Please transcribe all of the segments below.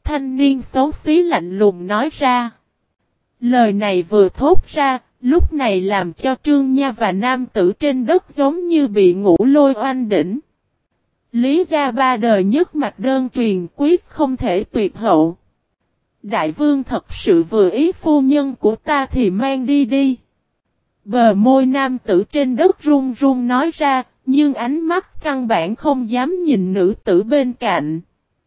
Thanh niên xấu xí lạnh lùng nói ra. Lời này vừa thốt ra, lúc này làm cho Trương Nha và nam tử trên đất giống như bị ngũ lôi oanh đỉnh. Lý gia ba đời nhất mạch đơn truyền quyết không thể tuyệt hậu. Đại vương thật sự vừa ý phu nhân của ta thì mang đi đi. Bờ môi nam tử trên đất run run nói ra, nhưng ánh mắt căn bản không dám nhìn nữ tử bên cạnh.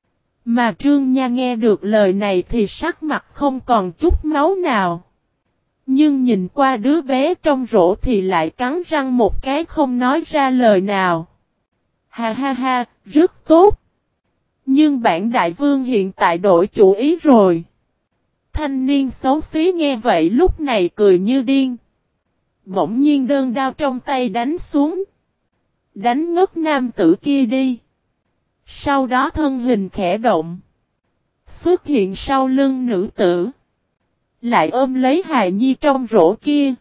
Mà Trương Nha nghe được lời này thì sắc mặt không còn chút máu nào. Nhưng nhìn qua đứa bé trong rổ thì lại cắn răng một cái không nói ra lời nào. Ha ha ha, rất tốt. Nhưng bản đại vương hiện tại đổi chủ ý rồi. Thanh niên xấu xí nghe vậy lúc này cười như điên. Bỗng nhiên đơn đao trong tay đánh xuống. Đánh ngất nam tử kia đi. Sau đó thân hình khẽ động. Xuất hiện sau lưng nữ tử. Lại ôm lấy hài nhi trong rổ kia.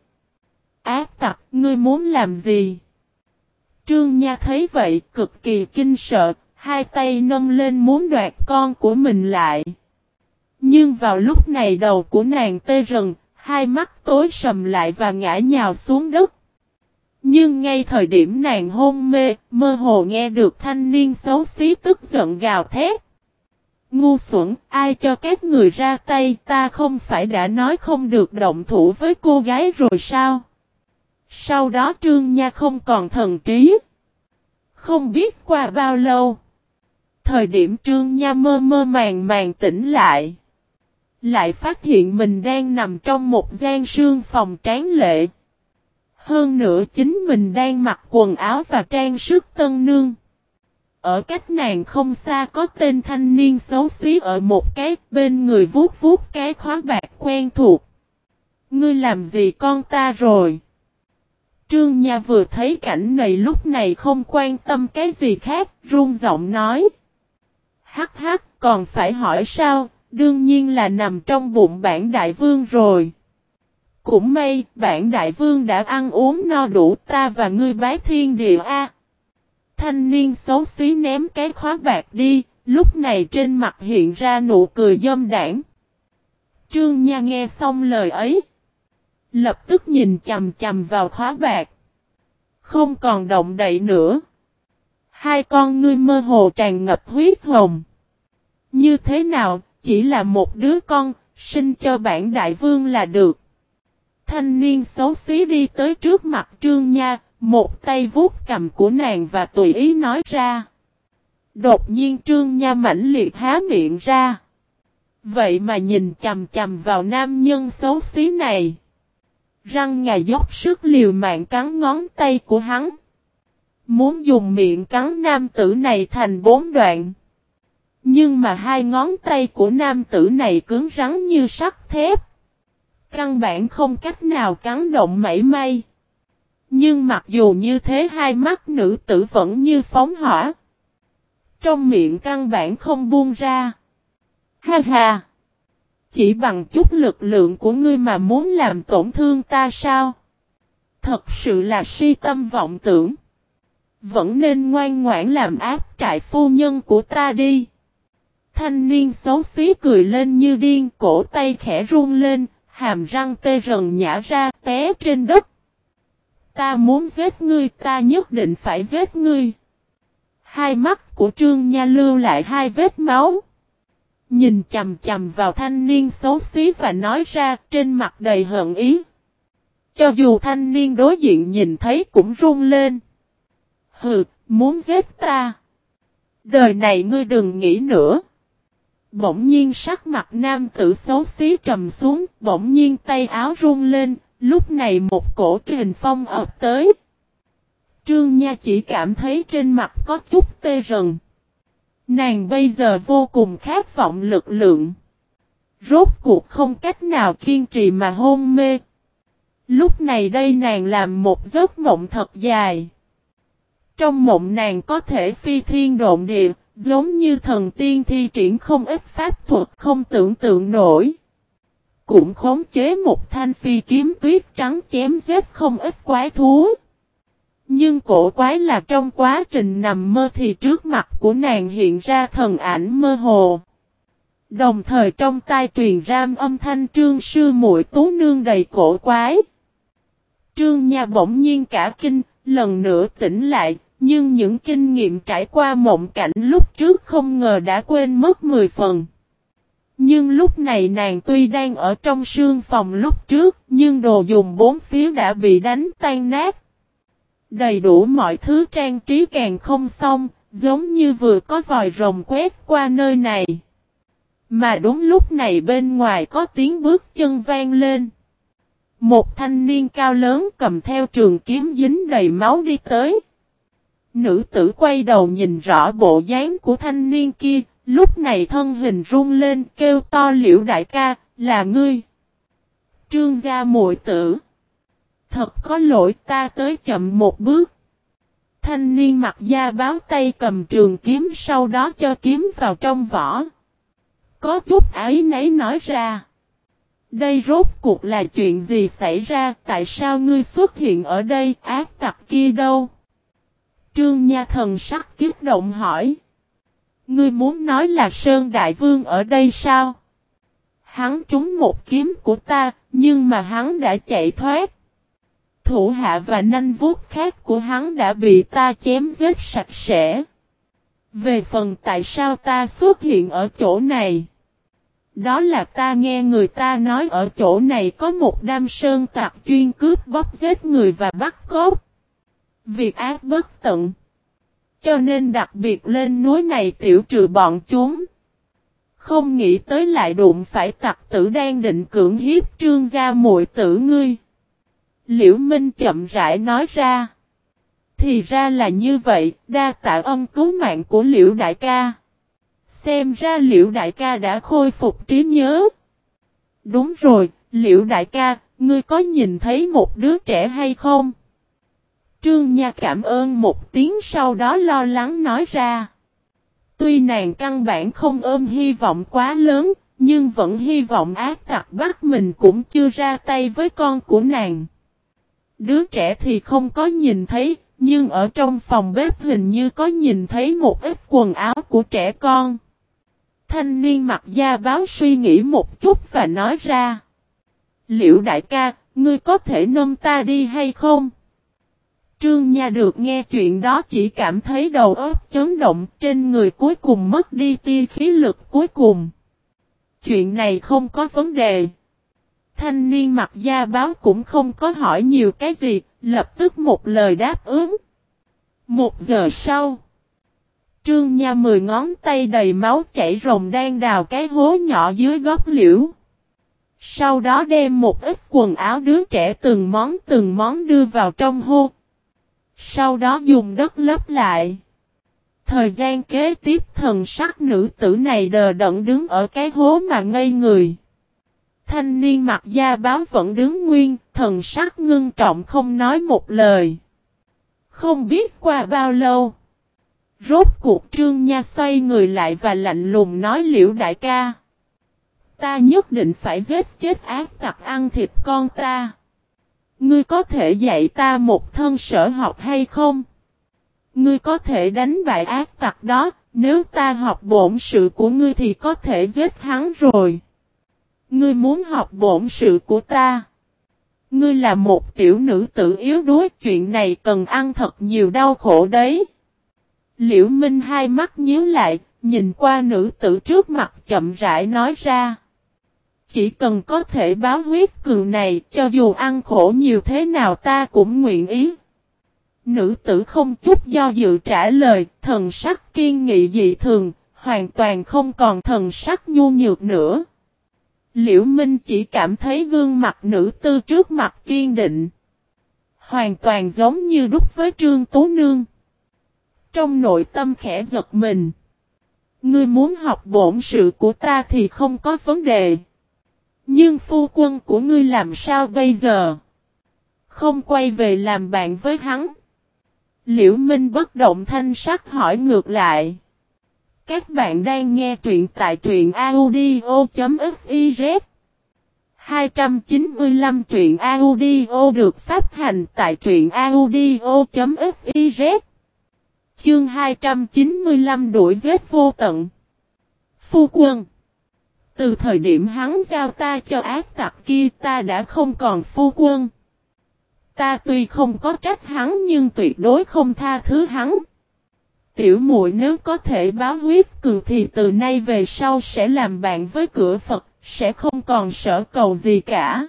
Ác tặc, ngươi muốn làm gì? Trương Nha thấy vậy cực kỳ kinh sợ. Hai tay nâng lên muốn đoạt con của mình lại. Nhưng vào lúc này đầu của nàng tê rần. Hai mắt tối sầm lại và ngã nhào xuống đất. Nhưng ngay thời điểm nàng hôn mê, mơ hồ nghe được thanh niên xấu xí tức giận gào thét. Ngu xuẩn, ai cho các người ra tay, ta không phải đã nói không được động thủ với cô gái rồi sao? Sau đó Trương Nha không còn thần trí. Không biết qua bao lâu. Thời điểm Trương Nha mơ mơ màng màng tỉnh lại. Lại phát hiện mình đang nằm trong một gian sương phòng tráng lệ. Hơn nữa chính mình đang mặc quần áo và trang sức tân nương. Ở cách nàng không xa có tên thanh niên xấu xí ở một cái bên người vuốt vuốt cái khóa bạc quen thuộc. Ngươi làm gì con ta rồi? Trương Nha vừa thấy cảnh này lúc này không quan tâm cái gì khác, run giọng nói. Hắc hắc, còn phải hỏi sao, đương nhiên là nằm trong bụng bản đại vương rồi. Cũng may, bản đại vương đã ăn uống no đủ ta và ngươi bái thiên địa a. Thanh niên xấu xí ném cái khóa bạc đi, lúc này trên mặt hiện ra nụ cười dâm đảng. Trương Nha nghe xong lời ấy. Lập tức nhìn chằm chằm vào khóa bạc. Không còn động đậy nữa. Hai con ngươi mơ hồ tràn ngập huyết hồng. Như thế nào, chỉ là một đứa con, sinh cho bản đại vương là được. Thanh niên xấu xí đi tới trước mặt Trương Nha, một tay vuốt cằm của nàng và tùy ý nói ra. Đột nhiên Trương Nha mãnh liệt há miệng ra. Vậy mà nhìn chằm chằm vào nam nhân xấu xí này. Răng ngà dốc sức liều mạng cắn ngón tay của hắn. Muốn dùng miệng cắn nam tử này thành 4 đoạn. Nhưng mà hai ngón tay của nam tử này cứng rắn như sắt thép. Căn bản không cách nào cắn động mảy may. Nhưng mặc dù như thế hai mắt nữ tử vẫn như phóng hỏa. Trong miệng căn bản không buông ra. Ha ha! Chỉ bằng chút lực lượng của ngươi mà muốn làm tổn thương ta sao? Thật sự là si tâm vọng tưởng. Vẫn nên ngoan ngoãn làm áp trại phu nhân của ta đi. Thanh niên xấu xí cười lên như điên, cổ tay khẽ run lên, hàm răng tê rần nhả ra, té trên đất. Ta muốn giết ngươi, ta nhất định phải giết ngươi. Hai mắt của Trương Nha lưu lại hai vết máu. Nhìn chằm chằm vào thanh niên xấu xí và nói ra trên mặt đầy hận ý. Cho dù thanh niên đối diện nhìn thấy cũng run lên. Hừ, muốn giết ta. Đời này ngươi đừng nghĩ nữa. Bỗng nhiên sắc mặt nam tử xấu xí trầm xuống, bỗng nhiên tay áo run lên, lúc này một cổ kình phong ập tới. Trương Nha chỉ cảm thấy trên mặt có chút tê rần. Nàng bây giờ vô cùng khát vọng lực lượng. Rốt cuộc không cách nào kiên trì mà hôn mê. Lúc này đây nàng làm một giấc mộng thật dài. Trong mộng nàng có thể phi thiên độn địa, giống như thần tiên thi triển không ít pháp thuật không tưởng tượng nổi. Cũng khống chế một thanh phi kiếm tuyết trắng chém giết không ít quái thú. Nhưng cổ quái là trong quá trình nằm mơ thì trước mặt của nàng hiện ra thần ảnh mơ hồ. Đồng thời trong tai truyền ra âm thanh Trương sư muội Tú Nương đầy cổ quái. Trương Nha bỗng nhiên cả kinh, lần nữa tỉnh lại, nhưng những kinh nghiệm trải qua mộng cảnh lúc trước không ngờ đã quên mất 10 phần. Nhưng lúc này nàng tuy đang ở trong sương phòng lúc trước, nhưng đồ dùng bốn phía đã bị đánh tan nát. Đầy đủ mọi thứ trang trí càng không xong, giống như vừa có vòi rồng quét qua nơi này. Mà đúng lúc này bên ngoài có tiếng bước chân vang lên. Một thanh niên cao lớn cầm theo trường kiếm dính đầy máu đi tới. Nữ tử quay đầu nhìn rõ bộ dáng của thanh niên kia, lúc này thân hình run lên kêu to Liễu đại ca, là ngươi. Trương gia muội tử. Thật có lỗi ta tới chậm một bước. Thanh niên mặc da báo tay cầm trường kiếm sau đó cho kiếm vào trong vỏ. Có chút áy náy nói ra. Đây rốt cuộc là chuyện gì xảy ra, tại sao ngươi xuất hiện ở đây, ác tặc kia đâu? Trương Nha thần sắc kích động hỏi. Ngươi muốn nói là Sơn Đại Vương ở đây sao? Hắn trúng một kiếm của ta, nhưng mà hắn đã chạy thoát. Thủ hạ và nanh vuốt khác của hắn đã bị ta chém giết sạch sẽ. Về phần tại sao ta xuất hiện ở chỗ này? Đó là ta nghe người ta nói ở chỗ này có một đám sơn tặc chuyên cướp bóc giết người và bắt cóc. Việc ác bất tận. Cho nên đặc biệt lên núi này tiểu trừ bọn chúng. Không nghĩ tới lại đụng phải tặc tử đang định cưỡng hiếp Trương gia muội tử ngươi. Liễu Minh chậm rãi nói ra. Thì ra là như vậy, đa tạ ân cứu mạng của Liễu đại ca. Xem ra Liễu đại ca đã khôi phục trí nhớ. Đúng rồi, Liễu đại ca, ngươi có nhìn thấy một đứa trẻ hay không? Trương Nha cảm ơn một tiếng sau đó lo lắng nói ra. Tuy nàng căn bản không ôm hy vọng quá lớn, nhưng vẫn hy vọng ác tặc bắt mình cũng chưa ra tay với con của nàng. Đứa trẻ thì không có nhìn thấy, nhưng ở trong phòng bếp hình như có nhìn thấy một ít quần áo của trẻ con. Thanh niên mặc da báo suy nghĩ một chút và nói ra. Liễu đại ca, ngươi có thể nâng ta đi hay không? Trương Nha được nghe chuyện đó chỉ cảm thấy đầu óc chấn động, trên người cuối cùng mất đi tia khí lực cuối cùng. Chuyện này không có vấn đề. Thanh niên mặc da báo cũng không có hỏi nhiều cái gì, lập tức một lời đáp ứng. 1 giờ sau, Trương Nha 10 ngón tay đầy máu chảy ròng đang đào cái hố nhỏ dưới gốc liễu. Sau đó đem một ít quần áo đứa trẻ từng món đưa vào trong hố. Sau đó dùng đất lấp lại. Thời gian kế tiếp thần sắc nữ tử này đờ đẫn đứng ở cái hố mà ngây người. Thanh niên mặc da báo vẫn đứng nguyên, thần sắc ngưng trọng không nói một lời. Không biết qua bao lâu. Rốt cuộc Trương Nha xoay người lại và lạnh lùng nói Liễu đại ca. Ta nhất định phải giết chết ác tặc ăn thịt con ta. Ngươi có thể dạy ta một thân sở học hay không? Ngươi có thể đánh bại ác tặc đó, nếu ta học bổn sự của ngươi thì có thể giết hắn rồi. Ngươi muốn học bổn sự của ta. Ngươi là một tiểu nữ tử yếu đuối, chuyện này cần ăn thật nhiều đau khổ đấy. Liễu Minh hai mắt nhíu lại, nhìn qua nữ tử trước mặt chậm rãi nói ra. Chỉ cần có thể báo huyết cường này, cho dù ăn khổ nhiều thế nào ta cũng nguyện ý. Nữ tử không chút do dự trả lời, thần sắc kiên nghị dị thường, hoàn toàn không còn thần sắc nhu nhược nữa. Liễu Minh chỉ cảm thấy gương mặt nữ tử trước mặt kiên định. Hoàn toàn giống như đúc với Trương Tú Nương. Trong nội tâm khẽ giật mình. Ngươi muốn học bổn sự của ta thì không có vấn đề. Nhưng phu quân của ngươi làm sao bây giờ? Không quay về làm bạn với hắn. Liễu Minh bất động thanh sắc hỏi ngược lại. Các bạn đang nghe truyện tại truyện audio.fiz 295 truyện audio được phát hành tại truyện audio.fiz. Chương 295 đuổi giết vô tận. Phu quân. Từ thời điểm hắn giao ta cho ác tặc kia ta đã không còn phu quân. Ta tuy không có trách hắn nhưng tuyệt đối không tha thứ hắn. Tiểu muội nếu có thể báo huyết cường thì từ nay về sau sẽ làm bạn với cửa Phật, sẽ không còn sợ cầu gì cả.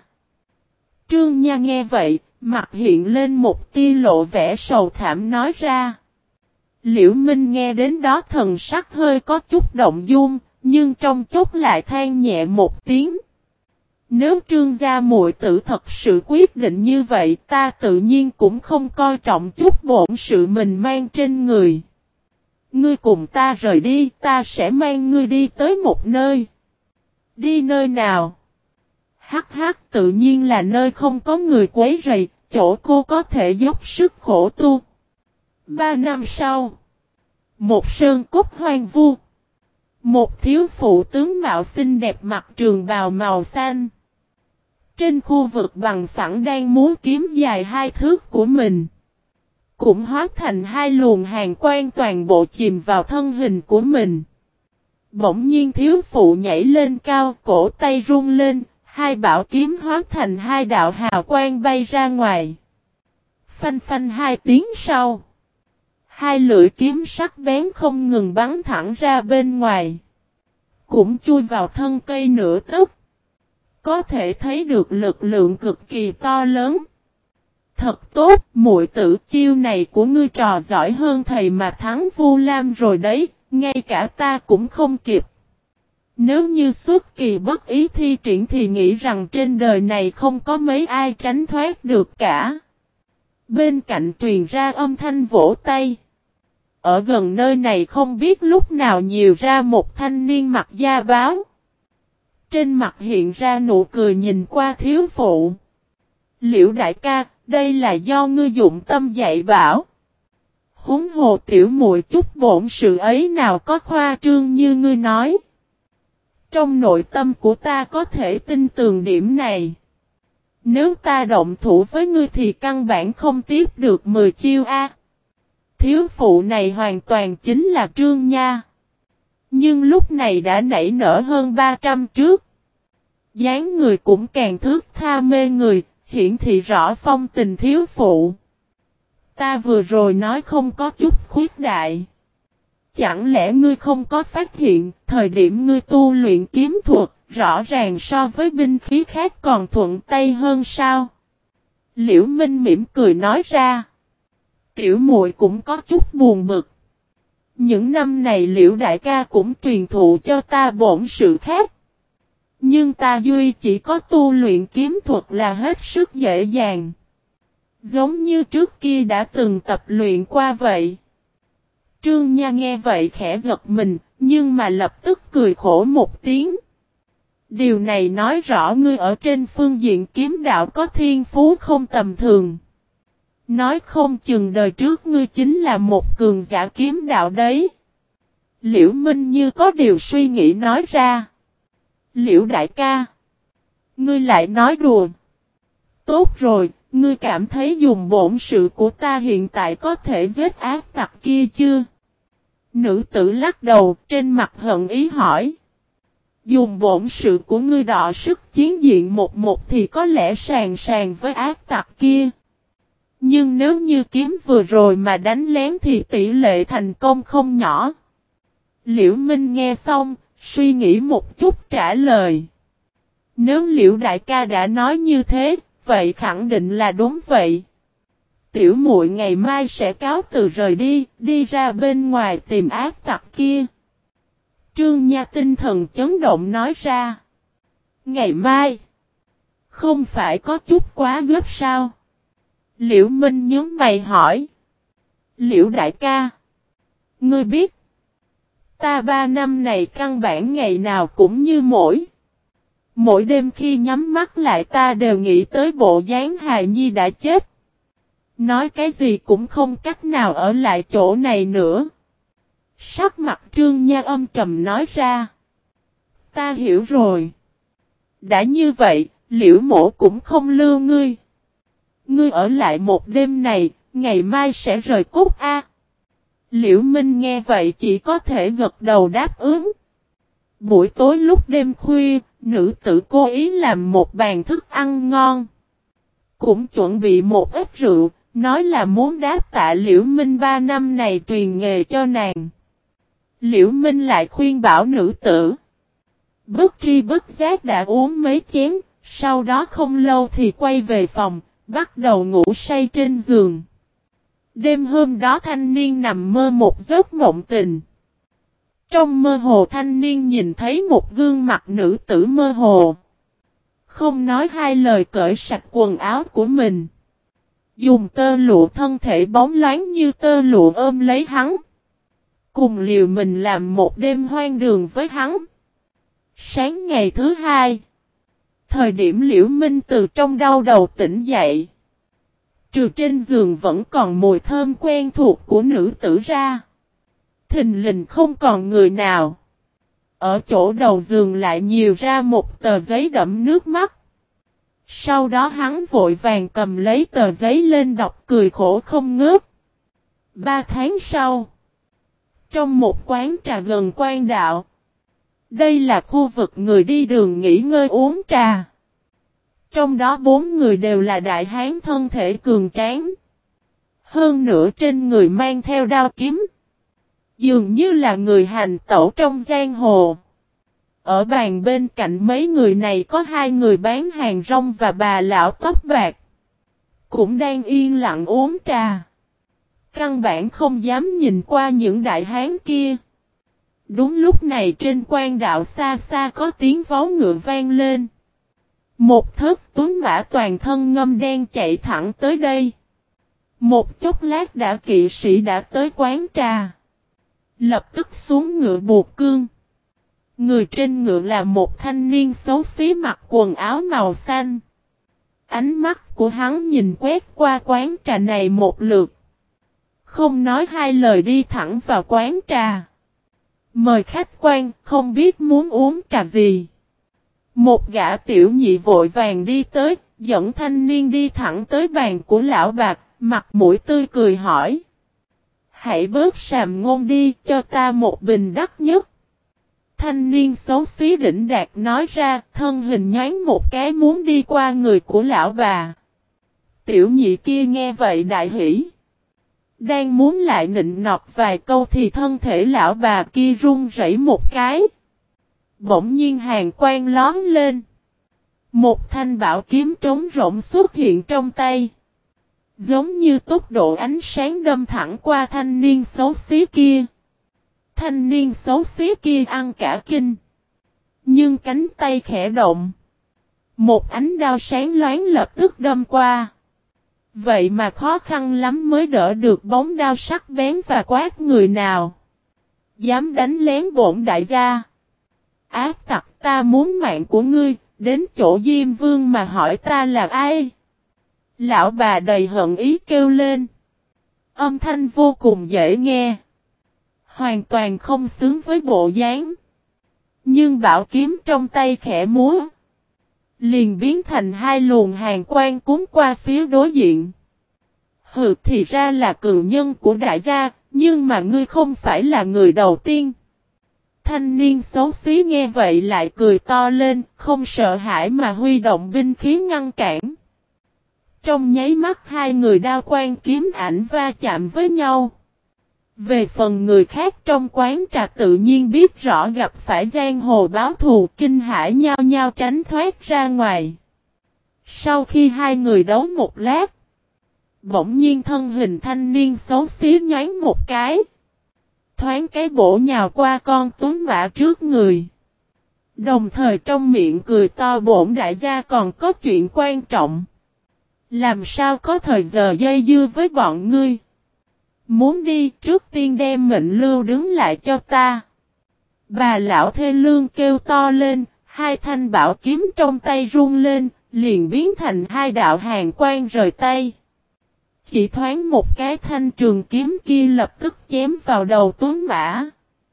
Trương Nha nghe vậy, mặt hiện lên một tia lộ vẻ sầu thảm nói ra. Liễu Minh nghe đến đó thần sắc hơi có chút động dung, nhưng trong chốc lại than nhẹ một tiếng. Nếu Trương gia muội tử thật sự quyết định như vậy, ta tự nhiên cũng không coi trọng chút bổn sự mình mang trên người. Ngươi cùng ta rời đi, ta sẽ mang ngươi đi tới một nơi. Đi nơi nào? Hắc hắc, tự nhiên là nơi không có người quấy rầy, chỗ cô có thể dốc sức khổ tu. 3 năm sau, một sơn cốc hoang vu. Một thiếu phụ tướng mạo xinh đẹp mặc trường bào màu xanh. Trên khu vực bằng phẳng đang múa kiếm dài 2 thước của mình. Cũng hóa thành 2 luồng hàn quang toàn bộ chìm vào thân hình của mình. Bỗng nhiên thiếu phụ nhảy lên cao, cổ tay rung lên, 2 bảo kiếm hóa thành 2 đạo hào quang bay ra ngoài. Phanh phanh 2 tiếng sau. 2 lưỡi kiếm sắc bén không ngừng bắn thẳng ra bên ngoài. Cũng chui vào thân cây nửa tấc. Có thể thấy được lực lượng cực kỳ to lớn. Thật tốt, muội tử, chiêu này của ngươi trò giỏi hơn thầy mà thắng Vu Lam rồi đấy, ngay cả ta cũng không kịp. Nếu như xuất kỳ bất ý thi triển thì nghĩ rằng trên đời này không có mấy ai tránh thoát được cả. Bên cạnh truyền ra âm thanh vỗ tay. Ở gần nơi này không biết lúc nào nhiều ra một thanh niên mặc da báo. Trên mặt hiện ra nụ cười nhìn qua thiếu phụ. Liễu đại ca, đây là do ngươi dụng tâm dạy bảo. Huống hồ tiểu muội chút bổn sự ấy nào có khoa trương như ngươi nói. Trong nội tâm của ta có thể tin tưởng điểm này. Nếu ta động thủ với ngươi thì căn bản không tiếp được 10 chiêu a. Thiếu phụ này hoàn toàn chính là Trương Nha. Nhưng lúc này đã nảy nở hơn 300 trước. Dáng người cũng càng thước tha mê người, hiển thị rõ phong tình thiếu phụ. Ta vừa rồi nói không có chút khuyết đại. Chẳng lẽ ngươi không có phát hiện, thời điểm ngươi tu luyện kiếm thuật, rõ ràng so với binh khí khác còn thuận tay hơn sao? Liễu Minh mỉm cười nói ra. Tiểu muội cũng có chút buồn bực. Những năm này Liễu đại ca cũng truyền thụ cho ta bổn sự khác. Nhưng ta duy chỉ có tu luyện kiếm thuật là hết sức dễ dàng. Giống như trước kia đã từng tập luyện qua vậy. Trương Nha nghe vậy khẽ giật mình, nhưng mà lập tức cười khổ một tiếng. Điều này nói rõ ngươi ở trên phương diện kiếm đạo có thiên phú không tầm thường. Nói không chừng đời trước ngươi chính là một cường giả kiếm đạo đấy. Liễu Minh như có điều suy nghĩ nói ra. Liễu đại ca, ngươi lại nói đùa. Tốt rồi, ngươi cảm thấy dùng bổn sự của ta hiện tại có thể giết ác tặc kia chưa? Nữ tử lắc đầu, trên mặt hận ý hỏi. Dùng bổn sự của ngươi đọ sức chiến diện một thì có lẽ sàn sàn với ác tặc kia. Nhưng nếu như kiếm vừa rồi mà đánh lén thì tỷ lệ thành công không nhỏ. Liễu Minh nghe xong, suy nghĩ một chút trả lời. Nếu Liễu đại ca đã nói như thế, vậy khẳng định là đúng vậy. Tiểu muội ngày mai sẽ cáo từ rời đi, đi ra bên ngoài tìm ác tặc kia. Trương Nha tinh thần chấn động nói ra. Ngày mai? Không phải có chút quá gấp sao? Liễu Minh nhớ mày hỏi. Liễu đại ca, ngươi biết, ta 3 năm này căn bản ngày nào cũng như mỗi đêm khi nhắm mắt lại ta đều nghĩ tới bộ dáng hài nhi đã chết. Nói cái gì cũng không cách nào ở lại chỗ này nữa. Sắc mặt Trương Nha âm trầm nói ra. Ta hiểu rồi. Đã như vậy, Liễu mổ cũng không lưu ngươi. Ngươi ở lại một đêm này, ngày mai sẽ rời cốt a. Liễu Minh nghe vậy chỉ có thể gật đầu đáp ứng. Buổi tối lúc đêm khuya, nữ tử cố ý làm một bàn thức ăn ngon. Cũng chuẩn bị một ít rượu, nói là muốn đáp tạ Liễu Minh 3 năm này truyền nghề cho nàng. Liễu Minh lại khuyên bảo nữ tử. Bất tri bất giác đã uống mấy chén, sau đó không lâu thì quay về phòng, bắt đầu ngủ say trên giường. Đêm hôm đó thanh niên nằm mơ một giấc mộng tình. Trong mơ hồ thanh niên nhìn thấy một gương mặt nữ tử mơ hồ. Không nói hai lời cởi sạch quần áo của mình. Dùng tơ lụa thân thể bóng loáng như tơ lụa ôm lấy hắn. Cùng liều mình làm một đêm hoang đường với hắn. Sáng ngày thứ hai. Thời điểm Liễu Minh từ trong đau đầu tỉnh dậy. Trừ trên giường vẫn còn mùi thơm quen thuộc của nữ tử ra. Thình lình không còn người nào. Ở chỗ đầu giường lại nhiều ra một tờ giấy đẫm nước mắt. Sau đó hắn vội vàng cầm lấy tờ giấy lên đọc cười khổ không ngớt. 3 tháng sau. Trong một quán trà gần quan đạo. Đây là khu vực người đi đường nghỉ ngơi uống trà. Trong đó 4 người đều là đại hán thân thể cường tráng. Hơn nữa trên người mang theo đao kiếm. Dường như là người hành tẩu trong giang hồ. Ở bàn bên cạnh mấy người này có 2 người bán hàng rong và bà lão tóc bạc. Cũng đang yên lặng uống trà. Căn bản không dám nhìn qua những đại hán kia. Đúng lúc này trên quan đạo xa xa có tiếng vó ngựa vang lên. Một thất tuấn mã toàn thân ngâm đen chạy thẳng tới đây. Một chốc lát kỵ sĩ đã tới quán trà. Lập tức xuống ngựa buộc cương. Người trên ngựa là một thanh niên xấu xí mặc quần áo màu xanh. Ánh mắt của hắn nhìn quét qua quán trà này một lượt. Không nói hai lời đi thẳng vào quán trà. Mời khách quan, không biết muốn uống trà gì. Một gã tiểu nhị vội vàng đi tới, dẫn thanh niên đi thẳng tới bàn của lão bạc, mặt mũi tươi cười hỏi. Hãy bớt sàm ngôn đi, cho ta một bình đắt nhất. Thanh niên xấu xí đỉnh đạt nói ra, thân hình nhoáng một cái muốn đi qua người của lão bà. Tiểu nhị kia nghe vậy đại hỉ. Đang muốn lại nịnh nọt vài câu thì thân thể lão bà kia run rẩy một cái. Bỗng nhiên hàn quang lóm lên. Một thanh bảo kiếm trống rỗng xuất hiện trong tay. Giống như tốc độ ánh sáng đâm thẳng qua thanh niên xấu xí kia. Thanh niên xấu xí kia ăn cả kinh. Nhưng cánh tay khẽ động. Một ánh đao sáng loáng lập tức đâm qua. Vậy mà khó khăn lắm mới đỡ được bóng đao sắc bén và quát người nào. Dám đánh lén bổn đại gia. Ác tặc, ta muốn mạng của ngươi, đến chỗ Diêm Vương mà hỏi ta là ai. Lão bà đầy hận ý kêu lên. Âm thanh vô cùng dễ nghe. Hoàn toàn không xứng với bộ dáng. Nhưng bảo kiếm trong tay khẽ múa. Liền biến thành 2 luồng hàn quang cuốn qua phía đối diện. Hừ, thì ra là cường nhân của đại gia, nhưng mà ngươi không phải là người đầu tiên. Thanh niên xấu xí nghe vậy lại cười to lên, không sợ hãi mà huy động binh khí ngăn cản. Trong nháy mắt 2 người đao quang kiếm ảnh va chạm với nhau. Về phần người khác trong quán trà tự nhiên biết rõ gặp phải giang hồ báo thù, kinh hãi nhao nhao tránh thoát ra ngoài. Sau khi 2 người đấu một lát, bỗng nhiên thân hình thanh niên xấu xí nhoáng một cái. Thoáng cái bổ nhào qua con tuấn mã trước người. Đồng thời trong miệng cười to, bổn đại gia còn có chuyện quan trọng. Làm sao có thời giờ dây dưa với bọn ngươi. Muốn đi trước tiên đem mệnh lưu đứng lại cho ta. Bà lão thê lương kêu to lên, 2 thanh bảo kiếm trong tay rung lên, liền biến thành 2 đạo hàn quang rời tay. Chỉ thoáng một cái thanh trường kiếm kia lập tức chém vào đầu tuấn mã.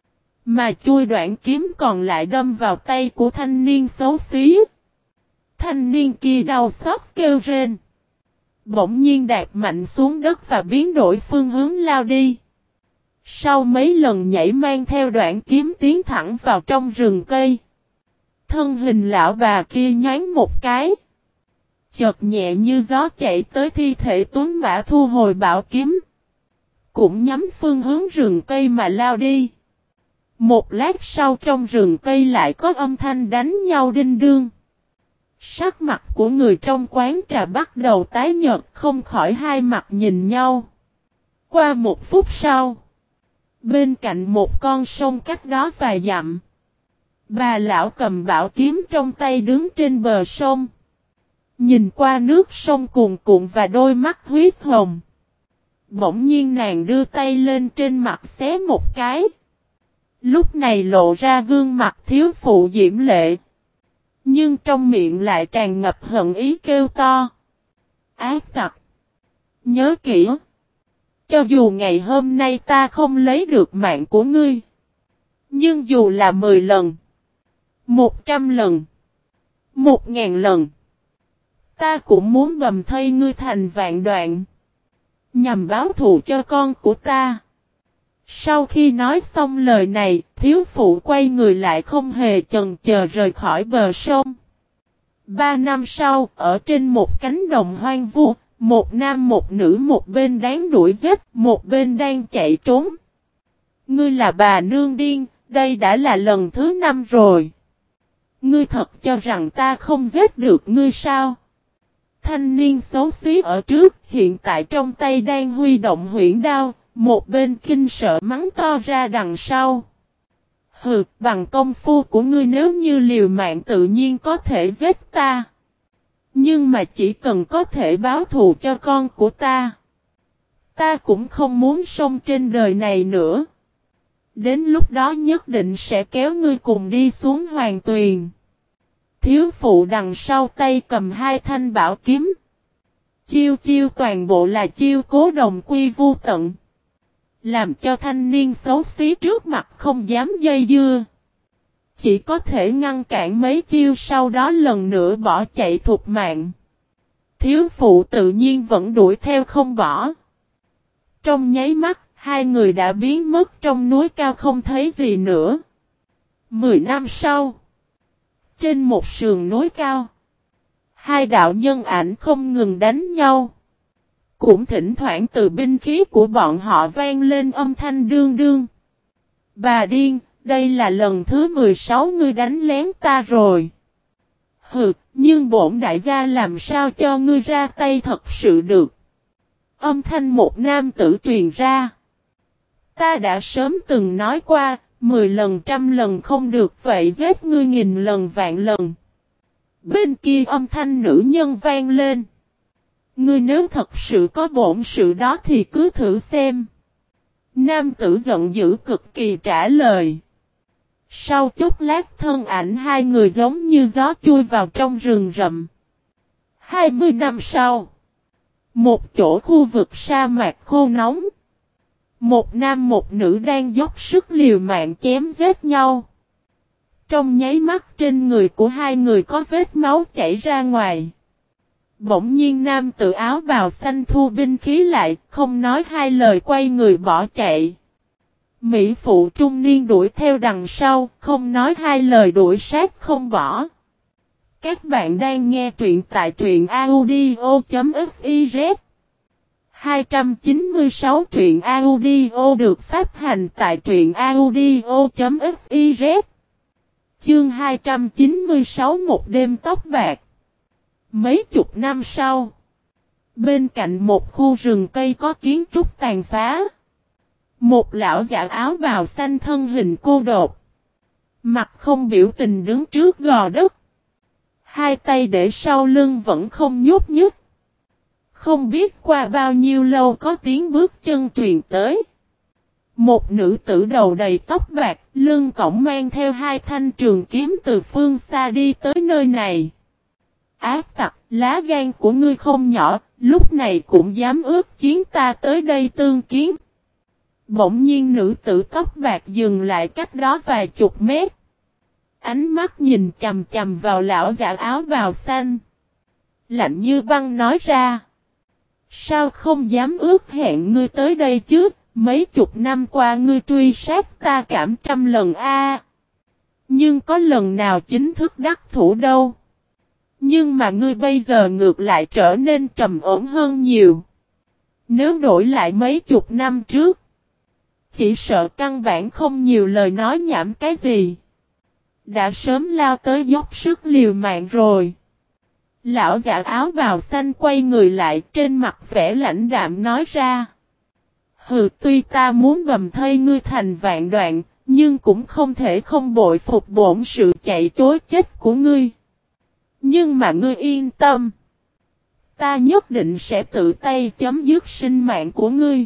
Mà chui đoạn kiếm còn lại đâm vào tay của thanh niên xấu xí. Thanh niên kia đau xót kêu rên. Bỗng nhiên đạp mạnh xuống đất và biến đổi phương hướng lao đi. Sau mấy lần nhảy mang theo đoạn kiếm tiến thẳng vào trong rừng cây. Thân hình lão bà kia nhoáng một cái. Chợt nhẹ như gió chạy tới thi thể tuấn mã thu hồi bảo kiếm. Cũng nhắm phương hướng rừng cây mà lao đi. Một lát sau trong rừng cây lại có âm thanh đánh nhau đinh đương. Sắc mặt của người trong quán trà bắt đầu tái nhợt, không khỏi hai mặt nhìn nhau. Qua một phút sau, bên cạnh một con sông cách đó vài dặm, bà lão cầm bảo kiếm trong tay đứng trên bờ sông. Nhìn qua nước sông cuồn cuộn và đôi mắt huyết hồng. Bỗng nhiên nàng đưa tay lên trên mặt xé một cái. Lúc này lộ ra gương mặt thiếu phụ diễm lệ. Nhưng trong miệng lại tràn ngập hận ý kêu to. Ác tặc! Nhớ kỹ! Cho dù ngày hôm nay ta không lấy được mạng của ngươi. Nhưng dù là 10 lần, 100 lần, 1000 lần, ta cũng muốn bầm thây ngươi thành vạn đoạn. Nhằm báo thù cho con của ta. Sau khi nói xong lời này, thiếu phụ quay người lại không hề chần chờ rời khỏi bờ sông. 3 năm sau, ở trên một cánh đồng hoang vu, một nam một nữ một bên đáng đuổi giết, một bên đang chạy trốn. Ngươi là bà nương điên, đây đã là lần thứ 5 rồi. Ngươi thật cho rằng ta không giết được ngươi sao? Thanh niên xấu xí ở trước, hiện tại trong tay đang huy động huyễn đao, một bên kinh sợ mắng to ra đằng sau. Hừ, bằng công phu của ngươi nếu như liều mạng tự nhiên có thể giết ta. Nhưng mà chỉ cần có thể báo thù cho con của ta. Ta cũng không muốn sống trên đời này nữa. Đến lúc đó nhất định sẽ kéo ngươi cùng đi xuống hoàng tuyền. Thiếu phụ đằng sau tay cầm 2 thanh bảo kiếm. Chiêu chiêu toàn bộ là chiêu cố đồng quy vu tận. Làm cho thanh niên xấu xí trước mặt không dám dây dưa. Chỉ có thể ngăn cản mấy chiêu sau đó lần nữa bỏ chạy thục mạng. Thiếu phụ tự nhiên vẫn đuổi theo không bỏ. Trong nháy mắt, hai người đã biến mất trong núi cao không thấy gì nữa. 10 năm sau, trên một sườn núi cao, hai đạo nhân ảnh không ngừng đánh nhau. Cũng thỉnh thoảng từ binh khí của bọn họ vang lên âm thanh đương đương. Bà điên, đây là lần thứ 16 ngươi đánh lén ta rồi. Hừ, nhưng bổn đại gia làm sao cho ngươi ra tay thật sự được. Âm thanh một nam tử truyền ra. Ta đã sớm từng nói qua, 10 lần 100 lần không được vậy giết ngươi 1000 lần vạn lần. Bên kia âm thanh nữ nhân vang lên. Ngươi nếu thật sự có bổn sự đó thì cứ thử xem. Nam tử giận dữ cực kỳ trả lời. Sau chút lát thân ảnh hai người giống như gió chui vào trong rừng rậm. 20 năm sau, một chỗ khu vực sa mạc khô nóng. Một nam một nữ đang dốc sức liều mạng chém giết nhau. Trong nháy mắt trên người của hai người có vết máu chảy ra ngoài. Bỗng nhiên nam tự áo bào xanh thu binh khí lại, không nói hai lời quay người bỏ chạy. Mỹ phụ trung niên đuổi theo đằng sau, không nói hai lời đuổi sát không bỏ. Các bạn đang nghe truyện tại truyện audio.fiz 296 truyện audio được phát hành tại truyện audio.fiz. Chương 296 một đêm tóc bạc. Mấy chục năm sau, bên cạnh một khu rừng cây có kiến trúc tàn phá. Một lão giả áo bào xanh thân hình cô độc, mặt không biểu tình đứng trước gò đất. Hai tay để sau lưng vẫn không nhúc nhích. Không biết qua bao nhiêu lâu có tiếng bước chân truyền tới. Một nữ tử đầu đầy tóc bạc, lưng cõng mang theo 2 thanh trường kiếm từ phương xa đi tới nơi này. Ác tặc, lá gan của ngươi không nhỏ, lúc này cũng dám ước chiến ta tới đây tương kiến. Bỗng nhiên nữ tử tóc bạc dừng lại cách đó vài chục mét. Ánh mắt nhìn chầm chầm vào lão giả áo bào xanh. Lạnh như băng nói ra. Sao không dám ước hẹn ngươi tới đây chứ, Mấy chục năm qua ngươi truy sát ta cảm trăm lần a, nhưng có lần nào chính thức đắc thủ đâu. Nhưng mà ngươi bây giờ ngược lại trở nên trầm ổn hơn nhiều. Nếu đổi lại mấy chục năm trước, chỉ sợ căn bản không nhiều lời nói nhảm cái gì. Đã sớm lao tới dốc sức liều mạng rồi. Lão giả áo bào xanh quay người lại, trên mặt vẻ lãnh đạm nói ra. Hừ, tuy ta muốn bầm thây ngươi thành vạn đoạn, nhưng cũng không thể không bội phục bổn sự chạy chối chết của ngươi. Nhưng mà ngươi yên tâm. Ta nhất định sẽ tự tay chấm dứt sinh mạng của ngươi.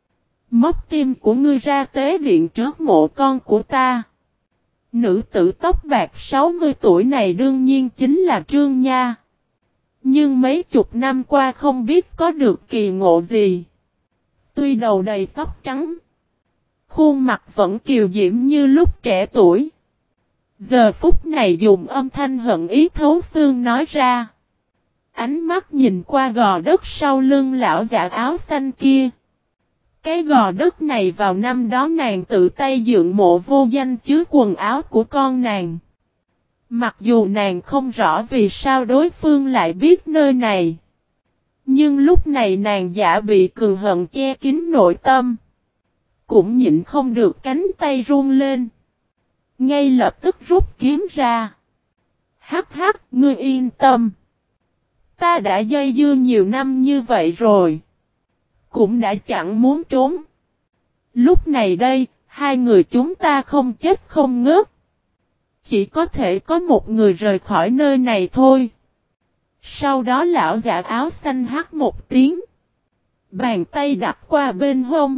Móc tim của ngươi ra tế điện trước mộ con của ta. Nữ tử tóc bạc 60 tuổi này đương nhiên chính là Trương Nha. Nhưng mấy chục năm qua không biết có được kỳ ngộ gì. Tuy đầu đầy tóc trắng, khuôn mặt vẫn kiều diễm như lúc trẻ tuổi. Giờ phút này dùng âm thanh hận ý thấu xương nói ra. Ánh mắt nhìn qua gò đất sau lưng lão giả áo xanh kia. Cái gò đất này vào năm đó nàng tự tay dựng mộ vô danh chứa quần áo của con nàng. Mặc dù nàng không rõ vì sao đối phương lại biết nơi này. Nhưng lúc này nàng giả bị cường hận che kín nội tâm. Cũng nhịn không được cánh tay run lên. Ngay lập tức rút kiếm ra. Hắc hắc, ngươi yên tâm. Ta đã dây dưa nhiều năm như vậy rồi. Cũng đã chẳng muốn trốn. Lúc này đây, hai người chúng ta không chết không ngớt. Chỉ có thể có một người rời khỏi nơi này thôi. Sau đó lão giả áo xanh hắt một tiếng. Bàn tay đặt qua bên hông.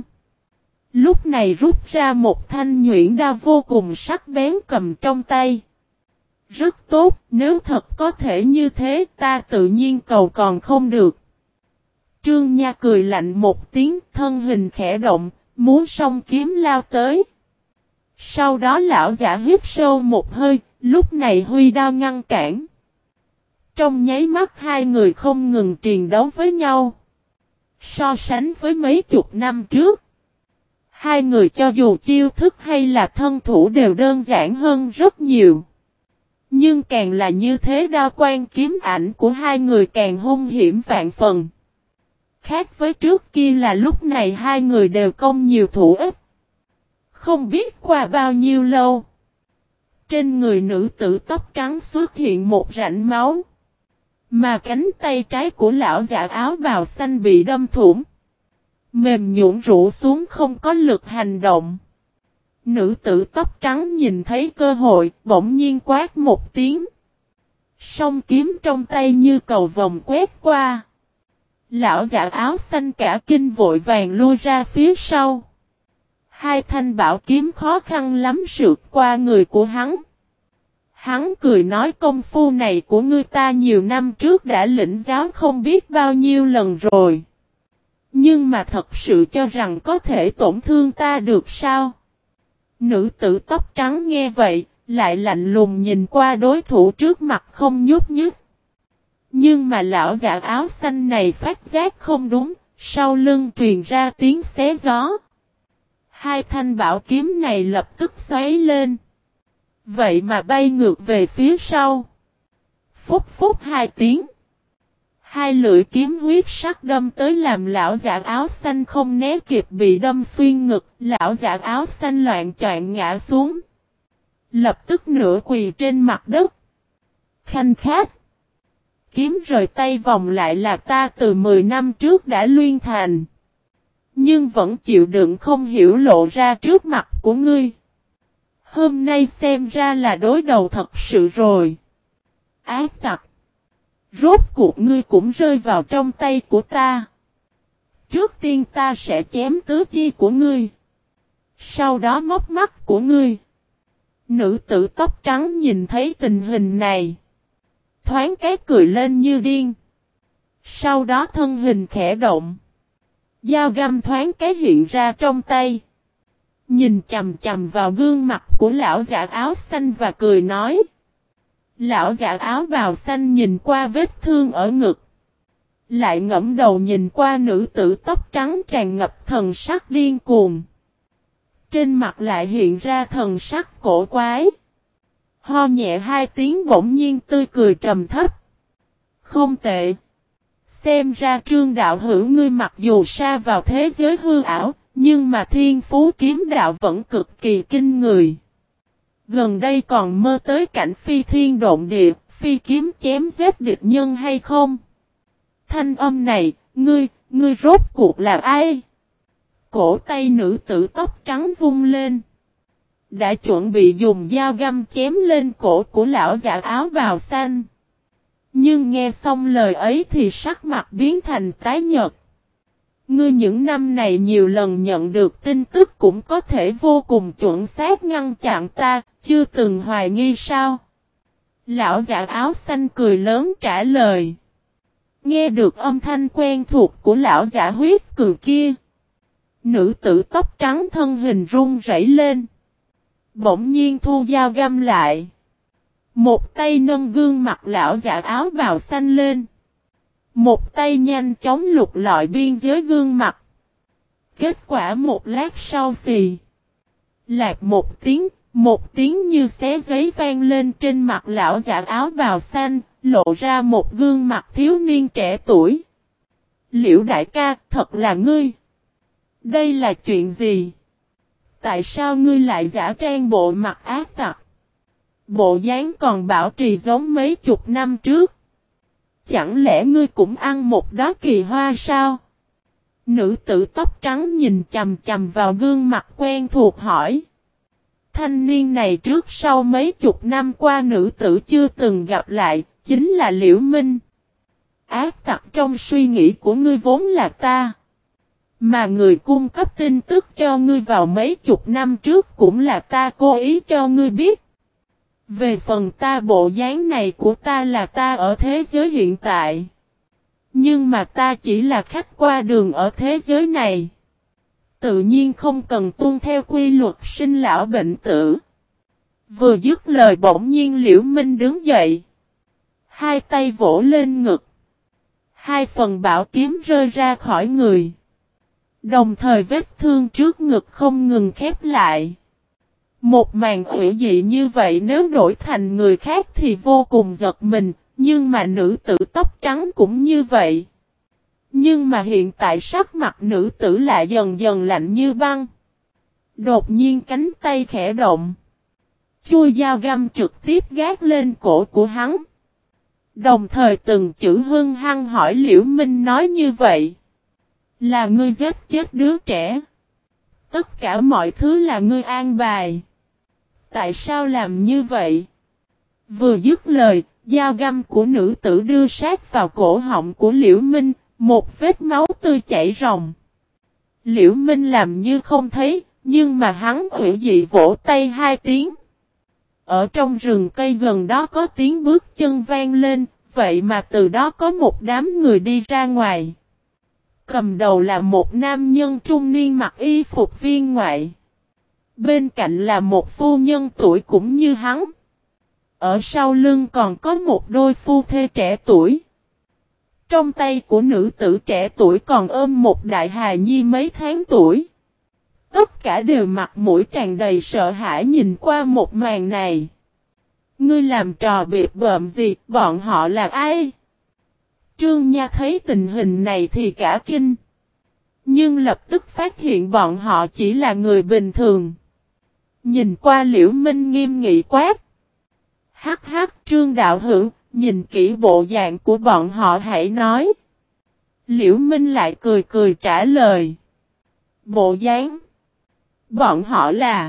Lúc này rút ra một thanh nhuyễn đao vô cùng sắc bén cầm trong tay. Rất tốt, nếu thật có thể như thế ta tự nhiên cầu còn không được. Trương Nha cười lạnh một tiếng, thân hình khẽ động, muốn song kiếm lao tới. Sau đó lão giả hít sâu một hơi, lúc này huy đao ngăn cản. Trong nháy mắt hai người không ngừng triền đấu với nhau. So sánh với mấy chục năm trước, hai người cho dù chiêu thức hay là thân thủ đều đơn giản hơn rất nhiều. Nhưng càng là như thế đao quan kiếm ảnh của hai người càng hung hiểm vạn phần. Khác với trước kia là lúc này hai người đều công nhiều thủ ít. Không biết qua bao nhiêu lâu. Trên người nữ tử tóc trắng xuất hiện một rãnh máu. Mà cánh tay trái của lão giả áo bào xanh bị đâm thủng. Mềm nhũn rũ xuống không có lực hành động. Nữ tử tóc trắng nhìn thấy cơ hội, bỗng nhiên quát một tiếng. Song kiếm trong tay như cầu vồng quét qua. Lão giả áo xanh cả kinh vội vàng lui ra phía sau. Hai thanh bảo kiếm khó khăn lắm sượt qua người của hắn. Hắn cười nói công phu này của ngươi ta nhiều năm trước đã lĩnh giáo không biết bao nhiêu lần rồi. Nhưng mà thật sự cho rằng có thể tổn thương ta được sao? Nữ tử tóc trắng nghe vậy, lại lạnh lùng nhìn qua đối thủ trước mặt không nhúc nhích. Nhưng mà lão giả áo xanh này phát giác không đúng, sau lưng truyền ra tiếng xé gió. Hai thanh bảo kiếm này lập tức xoáy lên. Vậy mà bay ngược về phía sau. Phúc phúc hai tiếng. Hai lưỡi kiếm huyết sắc đâm tới làm lão giả áo xanh không né kịp bị đâm xuyên ngực. Lão giả áo xanh loạn choạng ngã xuống. Lập tức nửa quỳ trên mặt đất. Khanh khát. Kiếm rời tay vòng lại là ta từ 10 năm trước đã luyện thành. Nhưng vẫn chịu đựng không hiểu lộ ra trước mặt của ngươi. Hôm nay xem ra là đối đầu thật sự rồi. Ác tặc. Rốt cuộc ngươi cũng rơi vào trong tay của ta. Trước tiên ta sẽ chém tứ chi của ngươi. Sau đó móc mắt của ngươi. Nữ tử tóc trắng nhìn thấy tình hình này. Thoáng cái cười lên như điên. Sau đó thân hình khẽ động. Dao găm thoáng cái hiện ra trong tay. Nhìn chầm chầm vào gương mặt của lão giả áo xanh và cười nói. Lão giả áo bào xanh nhìn qua vết thương ở ngực. Lại ngẫm đầu nhìn qua nữ tử tóc trắng tràn ngập thần sắc điên cuồng. Trên mặt lại hiện ra thần sắc cổ quái. Ho nhẹ hai tiếng bỗng nhiên tươi cười trầm thấp. Không tệ. Xem ra Trương đạo hữu ngươi mặc dù sa vào thế giới hư ảo, nhưng mà thiên phú kiếm đạo vẫn cực kỳ kinh người. Gần đây còn mơ tới cảnh phi thiên độn địa, phi kiếm chém giết địch nhân hay không? Thanh âm này, ngươi rốt cuộc là ai? Cổ tay nữ tử tóc trắng vung lên. Đã chuẩn bị dùng dao găm chém lên cổ của lão giả áo bào xanh. Nhưng nghe xong lời ấy thì sắc mặt biến thành tái nhợt. Ngươi những năm này nhiều lần nhận được tin tức cũng có thể vô cùng chuẩn xác ngăn chặn ta, chưa từng hoài nghi sao? Lão giả áo xanh cười lớn trả lời. Nghe được âm thanh quen thuộc của lão giả huyết cường kia. Nữ tử tóc trắng thân hình run rẩy lên. Bỗng nhiên thu dao găm lại. Một tay nâng gương mặt lão giả áo bào xanh lên. Một tay nhanh chóng lục lọi biên giới gương mặt. Kết quả một lát sau xì. Lạc một tiếng như xé giấy vang lên trên mặt lão giả áo bào xanh, lộ ra một gương mặt thiếu niên trẻ tuổi. Liễu đại ca, thật là ngươi. Đây là chuyện gì? Tại sao ngươi lại giả trang bộ mặt ác tặc? Bộ dáng còn bảo trì giống mấy chục năm trước. Chẳng lẽ ngươi cũng ăn một đóa kỳ hoa sao? Nữ tử tóc trắng nhìn chằm chằm vào gương mặt quen thuộc hỏi. Thanh niên này trước sau mấy chục năm qua nữ tử chưa từng gặp lại, chính là Liễu Minh. Ác tặc trong suy nghĩ của ngươi vốn là ta. Mà người cung cấp tin tức cho ngươi vào mấy chục năm trước cũng là ta cố ý cho ngươi biết. Về phần ta bộ dáng này của ta là ta ở thế giới hiện tại. Nhưng mà ta chỉ là khách qua đường ở thế giới này. Tự nhiên không cần tuân theo quy luật sinh lão bệnh tử. Vừa dứt lời bỗng nhiên Liễu Minh đứng dậy. Hai tay vỗ lên ngực. Hai phần bảo kiếm rơi ra khỏi người. Đồng thời vết thương trước ngực không ngừng khép lại. Một màn ủy dị như vậy nếu đổi thành người khác thì vô cùng giật mình, nhưng mà nữ tử tóc trắng cũng như vậy. Nhưng mà hiện tại sắc mặt nữ tử lại dần dần lạnh như băng. Đột nhiên cánh tay khẽ động. Chui dao găm trực tiếp gác lên cổ của hắn. Đồng thời từng chữ hung hăng hỏi Liễu Minh nói như vậy. Là ngươi giết chết đứa trẻ. Tất cả mọi thứ là ngươi an bài. Tại sao làm như vậy? Vừa dứt lời, dao găm của nữ tử đưa sát vào cổ họng của Liễu Minh, một vết máu tươi chảy ròng. Liễu Minh làm như không thấy, nhưng mà hắn ủy dị vỗ tay hai tiếng. Ở trong rừng cây gần đó có tiếng bước chân vang lên, vậy mà từ đó có một đám người đi ra ngoài. Cầm đầu là một nam nhân trung niên mặc y phục viên ngoại. Bên cạnh là một phu nhân tuổi cũng như hắn. Ở sau lưng còn có một đôi phu thê trẻ tuổi. Trong tay của nữ tử trẻ tuổi còn ôm một đại hài nhi mấy tháng tuổi. Tất cả đều mặt mũi tràn đầy sợ hãi nhìn qua một màn này. Ngươi làm trò bịp bợm gì, bọn họ là ai? Trương Nha thấy tình hình này thì cả kinh. Nhưng lập tức phát hiện bọn họ chỉ là người bình thường. Nhìn qua Liễu Minh nghiêm nghị quát. Hắc hắc Trương đạo hữu, nhìn kỹ bộ dạng của bọn họ hãy nói. Liễu Minh lại cười cười trả lời. Bộ dáng. Bọn họ là.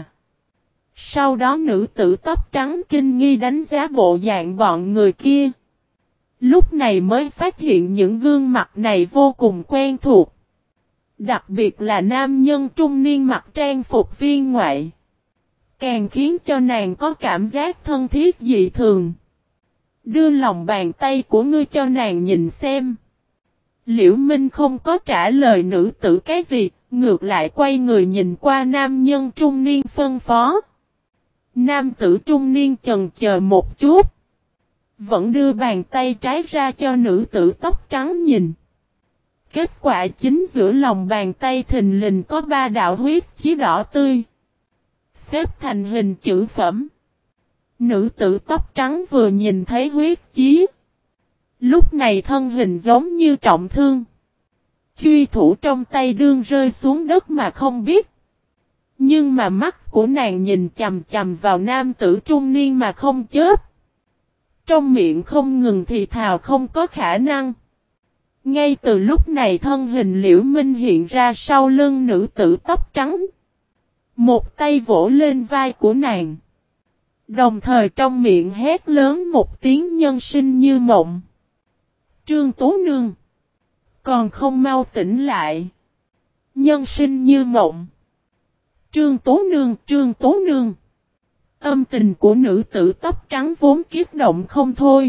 Sau đó nữ tử tóc trắng kinh nghi đánh giá bộ dạng bọn người kia. Lúc này mới phát hiện những gương mặt này vô cùng quen thuộc. Đặc biệt là nam nhân trung niên mặc trang phục viên ngoại. Càng khiến cho nàng có cảm giác thân thiết dị thường. Đưa lòng bàn tay của ngươi cho nàng nhìn xem. Liễu Minh không có trả lời nữ tử cái gì, ngược lại quay người nhìn qua nam nhân trung niên phân phó. Nam tử trung niên chần chờ một chút. Vẫn đưa bàn tay trái ra cho nữ tử tóc trắng nhìn. Kết quả chính giữa lòng bàn tay thình lình có 3 đạo huyết chí đỏ tươi. Xếp thành hình chữ phẩm. Nữ tử tóc trắng vừa nhìn thấy huyết chí. Lúc này thân hình giống như trọng thương. Truy thủ trong tay đương rơi xuống đất mà không biết. Nhưng mà mắt của nàng nhìn chằm chằm vào nam tử trung niên mà không chớp. Trong miệng không ngừng thì thào không có khả năng. Ngay từ lúc này thân hình Liễu Minh hiện ra sau lưng nữ tử tóc trắng. Một tay vỗ lên vai của nàng. Đồng thời trong miệng hét lớn một tiếng nhân sinh như mộng. Trương Tố Nương. Còn không mau tỉnh lại. Nhân sinh như mộng. Trương Tố Nương, Trương Tố Nương. Tâm tình của nữ tử tóc trắng vốn kiếp động không thôi.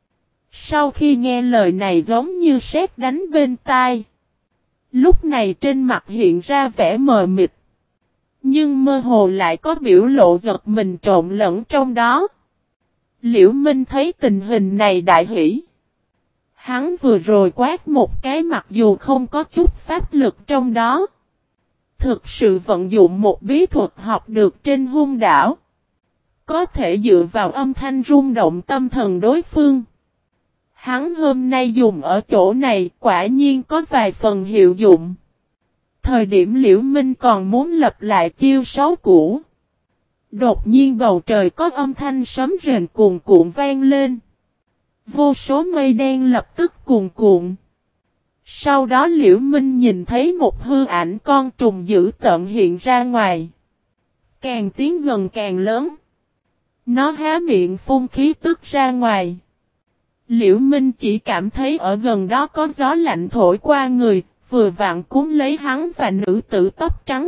Sau khi nghe lời này giống như sét đánh bên tai. Lúc này trên mặt hiện ra vẻ mờ mịt. Nhưng mơ hồ lại có biểu lộ giật mình trộn lẫn trong đó. Liễu Minh thấy tình hình này đại hỉ. Hắn vừa rồi quát một cái mặc dù không có chút pháp lực trong đó. Thực sự vận dụng một bí thuật học được trên hung đảo. Có thể dựa vào âm thanh rung động tâm thần đối phương. Hắn hôm nay dùng ở chỗ này quả nhiên có vài phần hiệu dụng. Thời điểm Liễu Minh còn muốn lập lại chiêu xấu cũ. Đột nhiên bầu trời có âm thanh sấm rền cuồn cuộn vang lên. Vô số mây đen lập tức cuồn cuộn. Sau đó Liễu Minh nhìn thấy một hư ảnh con trùng dữ tợn hiện ra ngoài. Càng tiến gần càng lớn. Nó há miệng phun khí tức ra ngoài. Liễu Minh chỉ cảm thấy ở gần đó có gió lạnh thổi qua người, vừa vặn cuốn lấy hắn và nữ tử tóc trắng.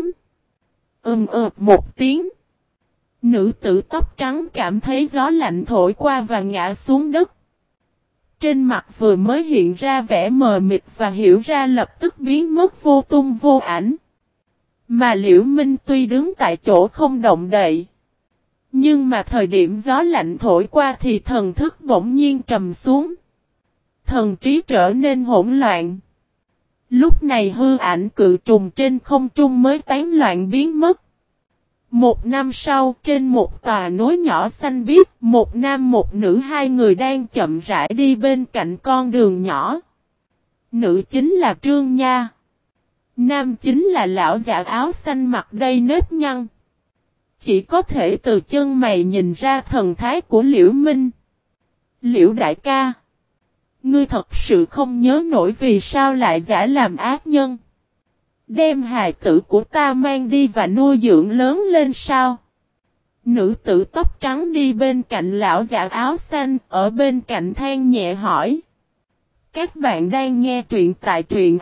Một tiếng. Nữ tử tóc trắng cảm thấy gió lạnh thổi qua và ngã xuống đất. Trên mặt vừa mới hiện ra vẻ mờ mịt và hiểu ra lập tức biến mất vô tung vô ảnh. Mà Liễu Minh tuy đứng tại chỗ không động đậy. Nhưng mà thời điểm gió lạnh thổi qua thì thần thức bỗng nhiên trầm xuống. Thần trí trở nên hỗn loạn. Lúc này hư ảnh cự trùng trên không trung mới tán loạn biến mất. Một năm sau, trên một tòa núi nhỏ xanh biếc, một nam một nữ hai người đang chậm rãi đi bên cạnh con đường nhỏ. Nữ chính là Trương Nha. Nam chính là lão già áo xanh mặt đầy nếp nhăn. Chỉ có thể từ chân mày nhìn ra thần thái của Liễu Minh. Liễu đại ca. Ngươi thật sự không nhớ nổi vì sao lại giả làm ác nhân. Đem hài tử của ta mang đi và nuôi dưỡng lớn lên sao? Nữ tử tóc trắng đi bên cạnh lão già áo xanh, ở bên cạnh than nhẹ hỏi. Các bạn đang nghe truyện tại truyện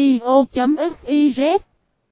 audio.fiz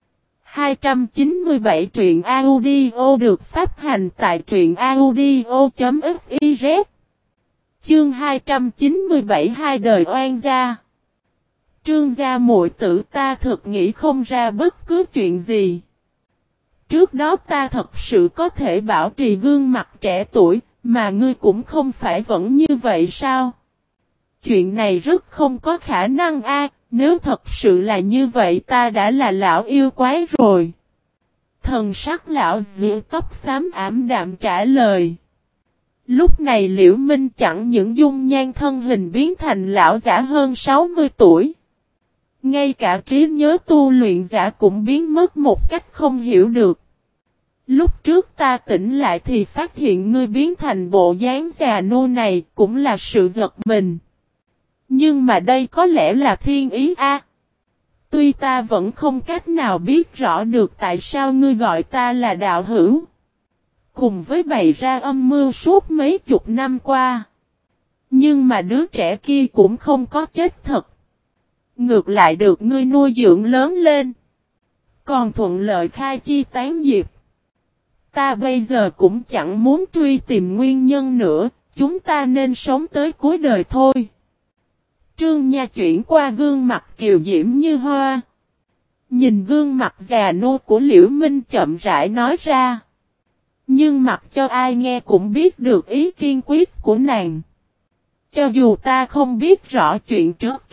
297 truyện audio được phát hành tại truyện audio.fiz. Chương 297 hai đời oan gia. Trương gia muội tử ta thực nghĩ không ra bất cứ chuyện gì. Trước đó ta thật sự có thể bảo trì gương mặt trẻ tuổi, mà ngươi cũng không phải vẫn như vậy sao? Chuyện này rất không có khả năng a, nếu thật sự là như vậy ta đã là lão yêu quái rồi. Thần sắc lão dịu tóc xám ảm đạm trả lời. Lúc này Liễu Minh chẳng những dung nhan thân hình biến thành lão giả hơn 60 tuổi. Ngay cả trí nhớ tu luyện giả cũng biến mất một cách không hiểu được. Lúc trước ta tỉnh lại thì phát hiện ngươi biến thành bộ dáng già nua này cũng là sự giật mình. Nhưng mà đây có lẽ là thiên ý a. Tuy ta vẫn không cách nào biết rõ được tại sao ngươi gọi ta là đạo hữu. Cùng với bày ra âm mưu suốt mấy chục năm qua. Nhưng mà đứa trẻ kia cũng không có chết thật. Ngược lại được ngươi nuôi dưỡng lớn lên. Còn thuận lợi khai chi tán diệp. Ta bây giờ cũng chẳng muốn truy tìm nguyên nhân nữa. Chúng ta nên sống tới cuối đời thôi. Trương Nha chuyển qua gương mặt kiều diễm như hoa. Nhìn gương mặt già nua của Liễu Minh chậm rãi nói ra. Nhưng mặc cho ai nghe cũng biết được ý kiên quyết của nàng. Cho dù ta không biết rõ chuyện trước kia,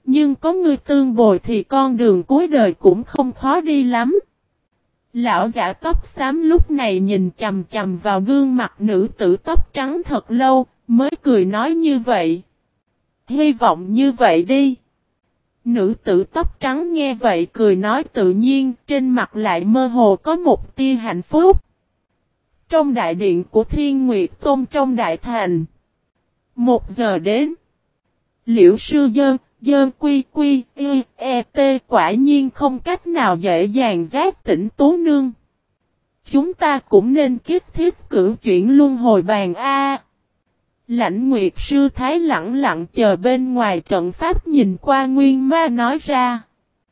nhưng có ngươi tương bồi thì con đường cuối đời cũng không khó đi lắm. Lão giả tóc xám lúc này nhìn chằm chằm vào gương mặt nữ tử tóc trắng thật lâu, mới cười nói như vậy. Hy vọng như vậy đi. Nữ tử tóc trắng nghe vậy cười nói tự nhiên, trên mặt lại mơ hồ có một tia hạnh phúc. Trong đại điện của Thiên Nguyệt Tôn trong đại thành. 1 giờ đến. Liễu sư dơn quy quy t quả nhiên không cách nào dễ dàng giác tỉnh Tú Nương. Chúng ta cũng nên kiếp thiết cử chuyển luân hồi bàn A. Lãnh Nguyệt sư thái lặng lặng chờ bên ngoài trận pháp nhìn qua Nguyên Ma nói ra.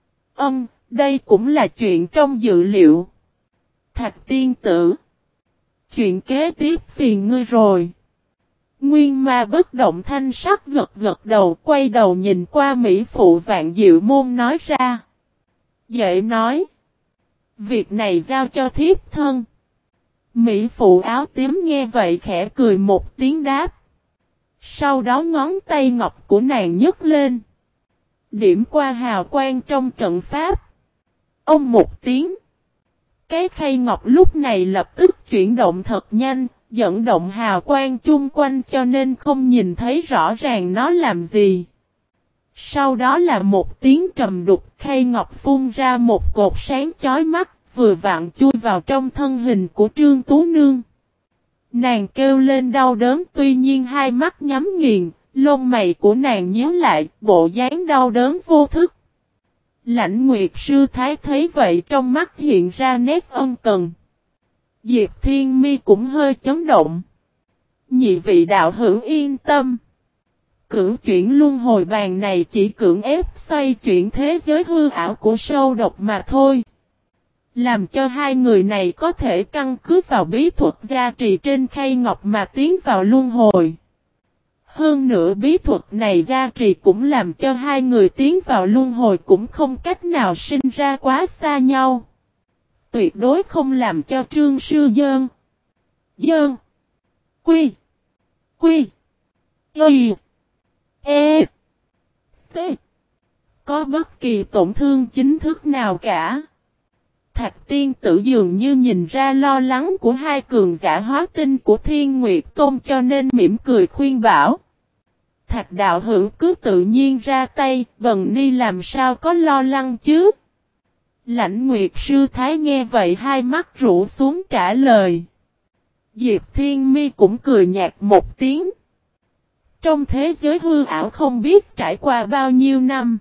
Đây cũng là chuyện trong dự liệu. Thạch tiên tử. Chuyện kế tiếp phiền ngươi rồi. Nguyên Ma bất động thanh sắc gật gật đầu, quay đầu nhìn qua Mỹ phụ Vạn Diệu Môn nói ra. Dễ nói. Việc này giao cho thiếp thân. Mỹ phụ áo tím nghe vậy khẽ cười một tiếng đáp. Sau đó ngón tay ngọc của nàng nhấc lên. Điểm qua hào quang trong trận pháp. Ông một tiếng. Cái khay ngọc lúc này lập tức chuyển động thật nhanh, dẫn động hào quang chung quanh cho nên không nhìn thấy rõ ràng nó làm gì. Sau đó là một tiếng trầm đục, khay ngọc phun ra một cột sáng chói mắt, vừa vặn chui vào trong thân hình của Trương Tú Nương. Nàng kêu lên đau đớn, tuy nhiên hai mắt nhắm nghiền, lông mày của nàng nhíu lại, bộ dáng đau đớn vô thức. Lãnh Nguyệt sư thái thấy vậy trong mắt hiện ra nét ân cần. Diệp Thiên Mi cũng hơi chấn động. Nhị vị đạo hữu yên tâm. Cửu chuyển luân hồi bàn này chỉ cưỡng ép xoay chuyển thế giới hư ảo của sâu độc mà thôi. Làm cho hai người này có thể căn cứ vào bí thuật gia trì trên khay ngọc mà tiến vào luân hồi. Hơn nữa bí thuật này gia trì cũng làm cho hai người tiến vào luân hồi cũng không cách nào sinh ra quá xa nhau. Tuyệt đối không làm cho Trương Sư Dơn Quy T có bất kỳ tổn thương chính thức nào cả. Thạch tiên tử dường như nhìn ra lo lắng của hai cường giả hóa tinh của Thiên Nguyệt Tôn cho nên mỉm cười khuyên bảo. Thạch đạo hữu cứ tự nhiên ra tay, Bần Ni làm sao có lo lắng chứ? Lãnh Nguyệt sư thái nghe vậy hai mắt rũ xuống trả lời. Diệp Thiên Mi cũng cười nhạt một tiếng. Trong thế giới hư ảo không biết trải qua bao nhiêu năm.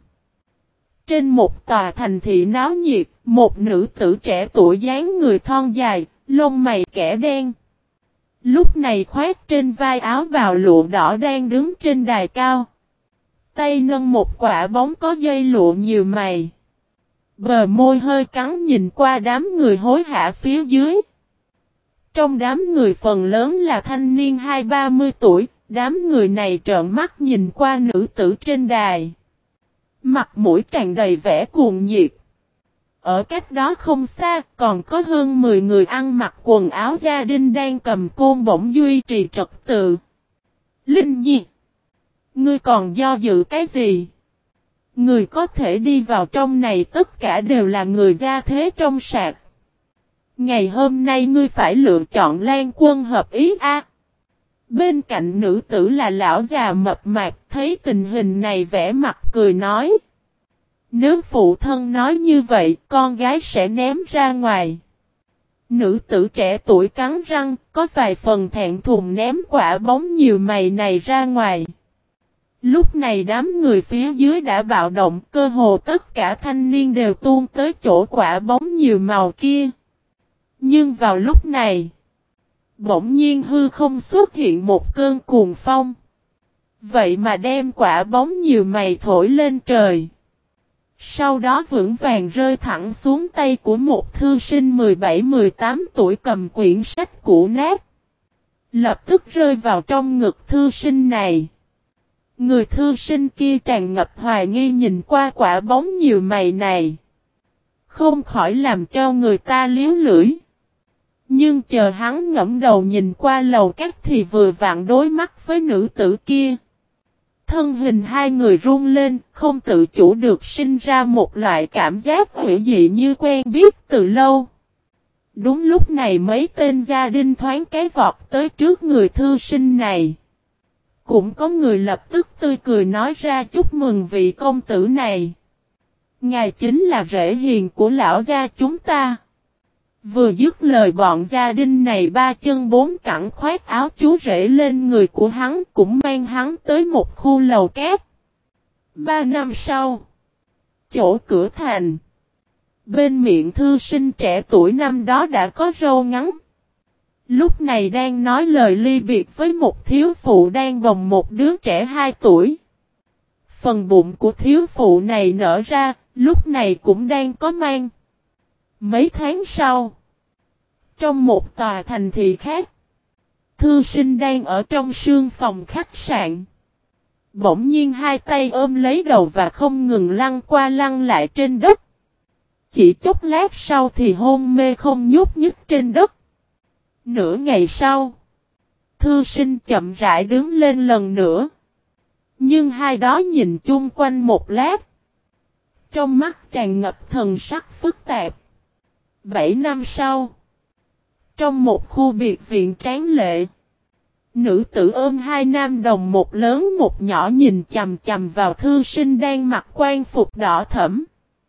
Trên một tòa thành thị náo nhiệt, một nữ tử trẻ tuổi dáng người thon dài, lông mày kẻ đen. Lúc này khoác trên vai áo bào lụa đỏ đang đứng trên đài cao. Tay nâng một quả bóng có dây lụa nhiều mày. Bờ môi hơi cắn nhìn qua đám người hối hả phía dưới. Trong đám người phần lớn là thanh niên 20-30 tuổi, đám người trợn mắt nhìn qua nữ tử trên đài. Mặt mũi tràn đầy vẻ cuồng nhiệt. Ở cách đó không xa còn có hơn 10 người ăn mặc quần áo gia đình đang cầm côn bổng duy trì trật tự. Linh Nhi, ngươi còn do dự cái gì? Người có thể đi vào trong này tất cả đều là người gia thế trong sạc. Ngày hôm nay ngươi phải lựa chọn Lan Quân hợp ý a. Bên cạnh nữ tử là lão già mập mạp, thấy tình hình này vẻ mặt cười nói. Nếu phụ thân nói như vậy, con gái sẽ ném ra ngoài. Nữ tử trẻ tuổi cắn răng, có vài phần thẹn thùng ném quả bóng nhiều mày này ra ngoài. Lúc này đám người phía dưới đã bạo động, cơ hồ tất cả thanh niên đều tuôn tới chỗ quả bóng nhiều màu kia. Nhưng vào lúc này, bỗng nhiên hư không xuất hiện một cơn cuồng phong. Vậy mà đem quả bóng nhiều mày thổi lên trời. Sau đó vững vàng rơi thẳng xuống tay của một thư sinh 17-18 tuổi cầm quyển sách cũ nát. Lập tức rơi vào trong ngực thư sinh này. Người thư sinh kia tràn ngập hoài nghi nhìn qua quả bóng nhiều mày này. Không khỏi làm cho người ta liếu lưỡi. Nhưng chờ hắn ngẫm đầu nhìn qua lầu các thì vừa vặn đối mắt với nữ tử kia. Thân hình hai người run lên, không tự chủ được sinh ra một loại cảm giác hủy dị như quen biết từ lâu. Đúng lúc này mấy tên gia đình thoáng cái vọt tới trước người thư sinh này. Cũng có người lập tức tươi cười nói ra chúc mừng vị công tử này. Ngài chính là rể hiền của lão gia chúng ta. Vừa dứt lời bọn gia đình này ba chân bốn cẳng khoác áo chú rể lên người của hắn cũng mang hắn tới một khu lầu kép. 3 năm sau, chỗ cửa thành. Bên miệng thư sinh trẻ tuổi năm đó đã có râu ngắn. Lúc này đang nói lời ly biệt với một thiếu phụ đang bồng một đứa trẻ 2 tuổi. Phần bụng của thiếu phụ này nở ra, lúc này cũng đang có mang. Mấy tháng sau, trong một tòa thành thị khác, thư sinh đang ở trong sương phòng khách sạn. Bỗng nhiên hai tay ôm lấy đầu và không ngừng lăn qua lăn lại trên đất. Chỉ chốc lát sau thì hôn mê không nhúc nhích trên đất. Nửa ngày sau, thư sinh chậm rãi đứng lên lần nữa. Nhưng hai đó nhìn chung quanh một lát. Trong mắt tràn ngập thần sắc phức tạp. 7 năm sau, trong một khu biệt viện tráng lệ, nữ tử ôm hai nam đồng một lớn một nhỏ nhìn chằm chằm vào thư sinh đang mặc quan phục đỏ thẫm.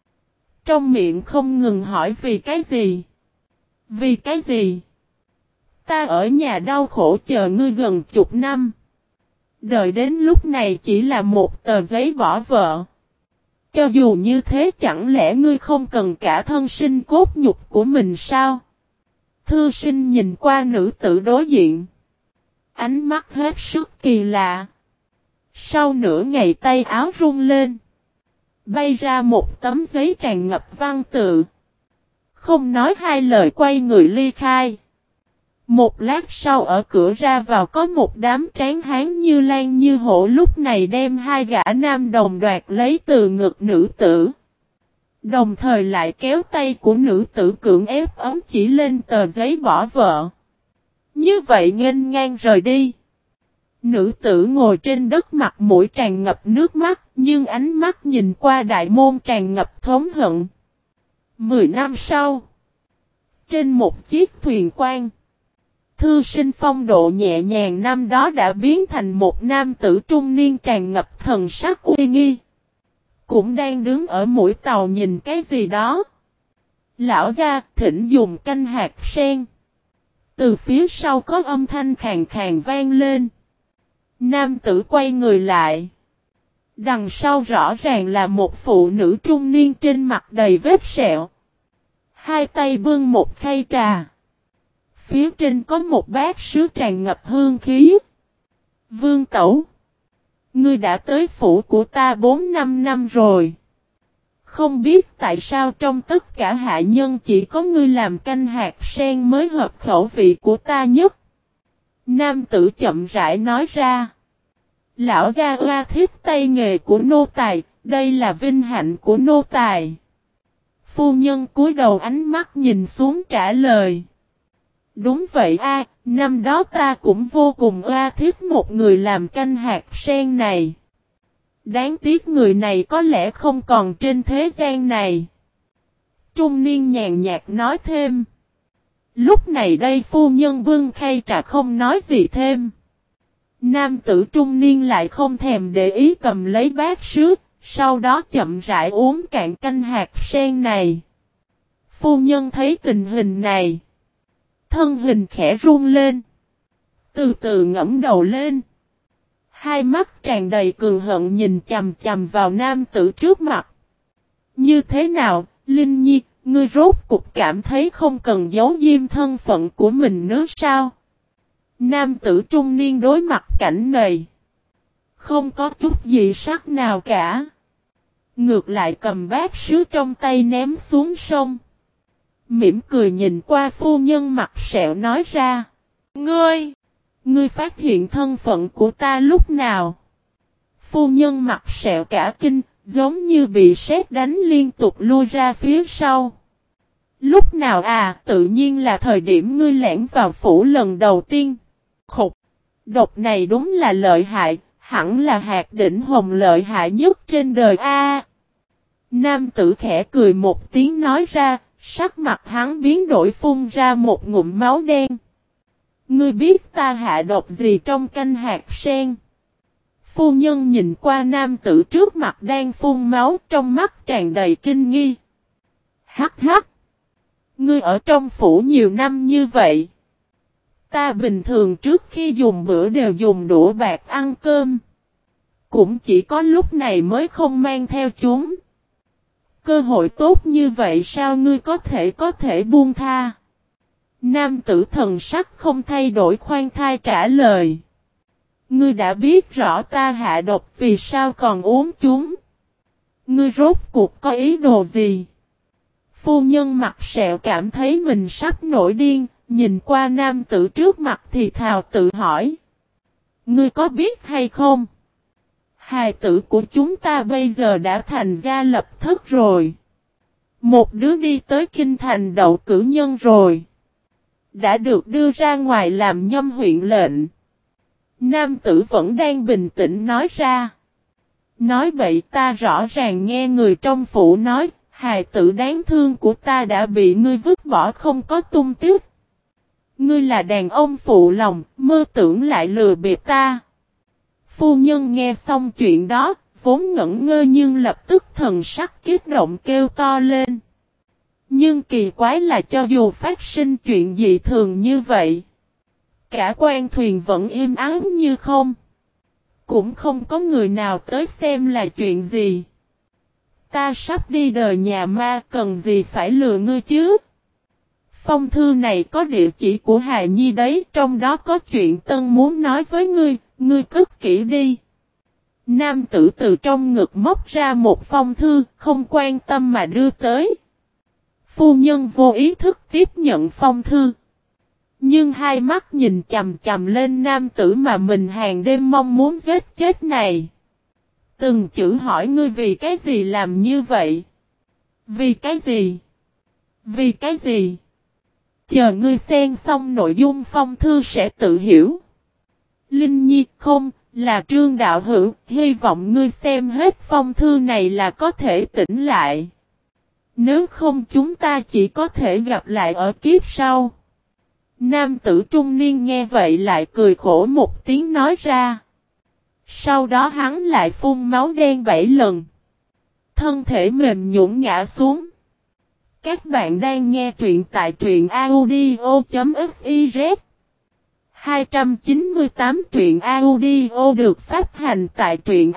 Trong miệng không ngừng hỏi vì cái gì? Vì cái gì? Ta ở nhà đau khổ chờ ngươi gần chục năm. Đợi đến lúc này chỉ là một tờ giấy bỏ vợ. Cho dù như thế chẳng lẽ ngươi không cần cả thân sinh cốt nhục của mình sao? Thư sinh nhìn qua nữ tử đối diện. Ánh mắt hết sức kỳ lạ. Sau nửa ngày tay áo rung lên. Bay ra một tấm giấy tràn ngập văn tự. Không nói hai lời quay người ly khai. Một lát sau ở cửa ra vào có một đám tráng hán như lan như hổ lúc này đem hai gã nam đồng đoạt lấy từ ngực nữ tử. Đồng thời lại kéo tay của nữ tử cưỡng ép ấm chỉ lên tờ giấy bỏ vợ. Như vậy nghênh ngang rời đi. Nữ tử ngồi trên đất mặt mũi tràn ngập nước mắt nhưng ánh mắt nhìn qua đại môn tràn ngập thống hận. 10 năm sau, trên một chiếc thuyền quan, thư sinh phong độ nhẹ nhàng năm đó đã biến thành một nam tử trung niên tràn ngập thần sắc uy nghi. Cũng đang đứng ở mũi tàu nhìn cái gì đó. Lão gia thỉnh dùng canh hạt sen. Từ phía sau có âm thanh khàn khàn vang lên. Nam tử quay người lại. Đằng sau rõ ràng là một phụ nữ trung niên trên mặt đầy vết sẹo. Hai tay bưng một khay trà. Phía trên có một bát sứ tràn ngập hương khí. Vương tẩu. Ngươi đã tới phủ của ta 4-5 năm rồi. Không biết tại sao trong tất cả hạ nhân chỉ có ngươi làm canh hạt sen mới hợp khẩu vị của ta nhất. Nam tử chậm rãi nói ra. Lão gia oa thiết tay nghề của nô tài, đây là vinh hạnh của nô tài. Phu nhân cúi đầu ánh mắt nhìn xuống trả lời. Đúng vậy a, năm đó ta cũng vô cùng oa thiết một người làm canh hạt sen này. Đáng tiếc người này có lẽ không còn trên thế gian này. Trung niên nhàn nhạt nói thêm. Lúc này đây phu nhân bưng khay trà không nói gì thêm. Nam tử trung niên lại không thèm để ý cầm lấy bát sứ, sau đó chậm rãi uống cạn canh hạt sen này. Phu nhân thấy tình hình này. Thân hình khẽ run lên. Từ từ ngẫm đầu lên. Hai mắt tràn đầy cường hận nhìn chằm chằm vào nam tử trước mặt. Như thế nào, Linh Nhi, ngươi rốt cục cảm thấy không cần giấu diêm thân phận của mình nữa sao? Nam tử trung niên đối mặt cảnh này. Không có chút gì sắc nào cả. Ngược lại cầm bát sứ trong tay ném xuống sông. Mỉm cười nhìn qua phu nhân mặt sẹo nói ra. Ngươi phát hiện thân phận của ta lúc nào? Phu nhân mặt sẹo cả kinh, giống như bị sét đánh liên tục lui ra phía sau. Lúc nào à, tự nhiên là thời điểm ngươi lẻn vào phủ lần đầu tiên. Khục, độc này đúng là lợi hại, Hẳn là hạt đỉnh hồng lợi hại nhất trên đời a. Nam tử khẽ cười một tiếng nói ra, sắc mặt hắn biến đổi phun ra một ngụm máu đen. Ngươi biết ta hạ độc gì trong canh hạt sen? Phu nhân nhìn qua nam tử trước mặt đang phun máu, trong mắt tràn đầy kinh nghi. Hắc hắc! Ngươi ở trong phủ nhiều năm như vậy. Ta bình thường trước khi dùng bữa đều dùng đũa bạc ăn cơm. Cũng chỉ có lúc này mới không mang theo chúng. Cơ hội tốt như vậy sao ngươi có thể buông tha? Nam tử thần sắc không thay đổi khoan thai trả lời. Ngươi đã biết rõ ta hạ độc vì sao còn uống chúng? Ngươi rốt cuộc có ý đồ gì? Phu nhân mặt sẹo cảm thấy mình sắp nổi điên, nhìn qua nam tử trước mặt thì thào tự hỏi. Ngươi có biết hay không? Hài tử của chúng ta bây giờ đã thành gia lập thất rồi. Một đứa đi tới kinh thành đậu cử nhân rồi. Đã được đưa ra ngoài làm nhâm huyện lệnh. Nam tử vẫn đang bình tĩnh nói ra. Nói bậy, ta rõ ràng nghe người trong phủ nói, hài tử đáng thương của ta đã bị ngươi vứt bỏ không có tung tích. Ngươi là đàn ông phụ lòng, mơ tưởng lại lừa bịp ta. Phu nhân nghe xong chuyện đó, vốn ngẩn ngơ nhưng lập tức thần sắc kích động kêu to lên. Nhưng kỳ quái là cho dù phát sinh chuyện dị thường như vậy, cả quan thuyền vẫn im ắng như không. Cũng không có người nào tới xem là chuyện gì. Ta sắp đi đời nhà ma, cần gì phải lừa ngươi chứ? Phong thư này có địa chỉ của Hà Nhi đấy, trong đó có chuyện Tân muốn nói với ngươi, ngươi cất kỹ đi. Nam tử từ trong ngực móc ra một phong thư, không quan tâm mà đưa tới. Phu nhân vô ý thức tiếp nhận phong thư. Nhưng hai mắt nhìn chằm chằm lên nam tử mà mình hàng đêm mong muốn giết chết này. Từng chữ hỏi ngươi vì cái gì làm như vậy? Vì cái gì? Vì cái gì? Chờ ngươi xem xong nội dung phong thư sẽ tự hiểu. Linh Nhi không, là Trương Đạo Hữu, hy vọng ngươi xem hết phong thư này là có thể tỉnh lại. Nếu không chúng ta chỉ có thể gặp lại ở kiếp sau. Nam tử trung niên nghe vậy lại cười khổ một tiếng nói ra. Sau đó hắn lại phun máu đen 7 lần. Thân thể mềm nhũn ngã xuống. Các bạn đang nghe truyện tại truyện audio.fiz 298 truyện audio được phát hành tại truyện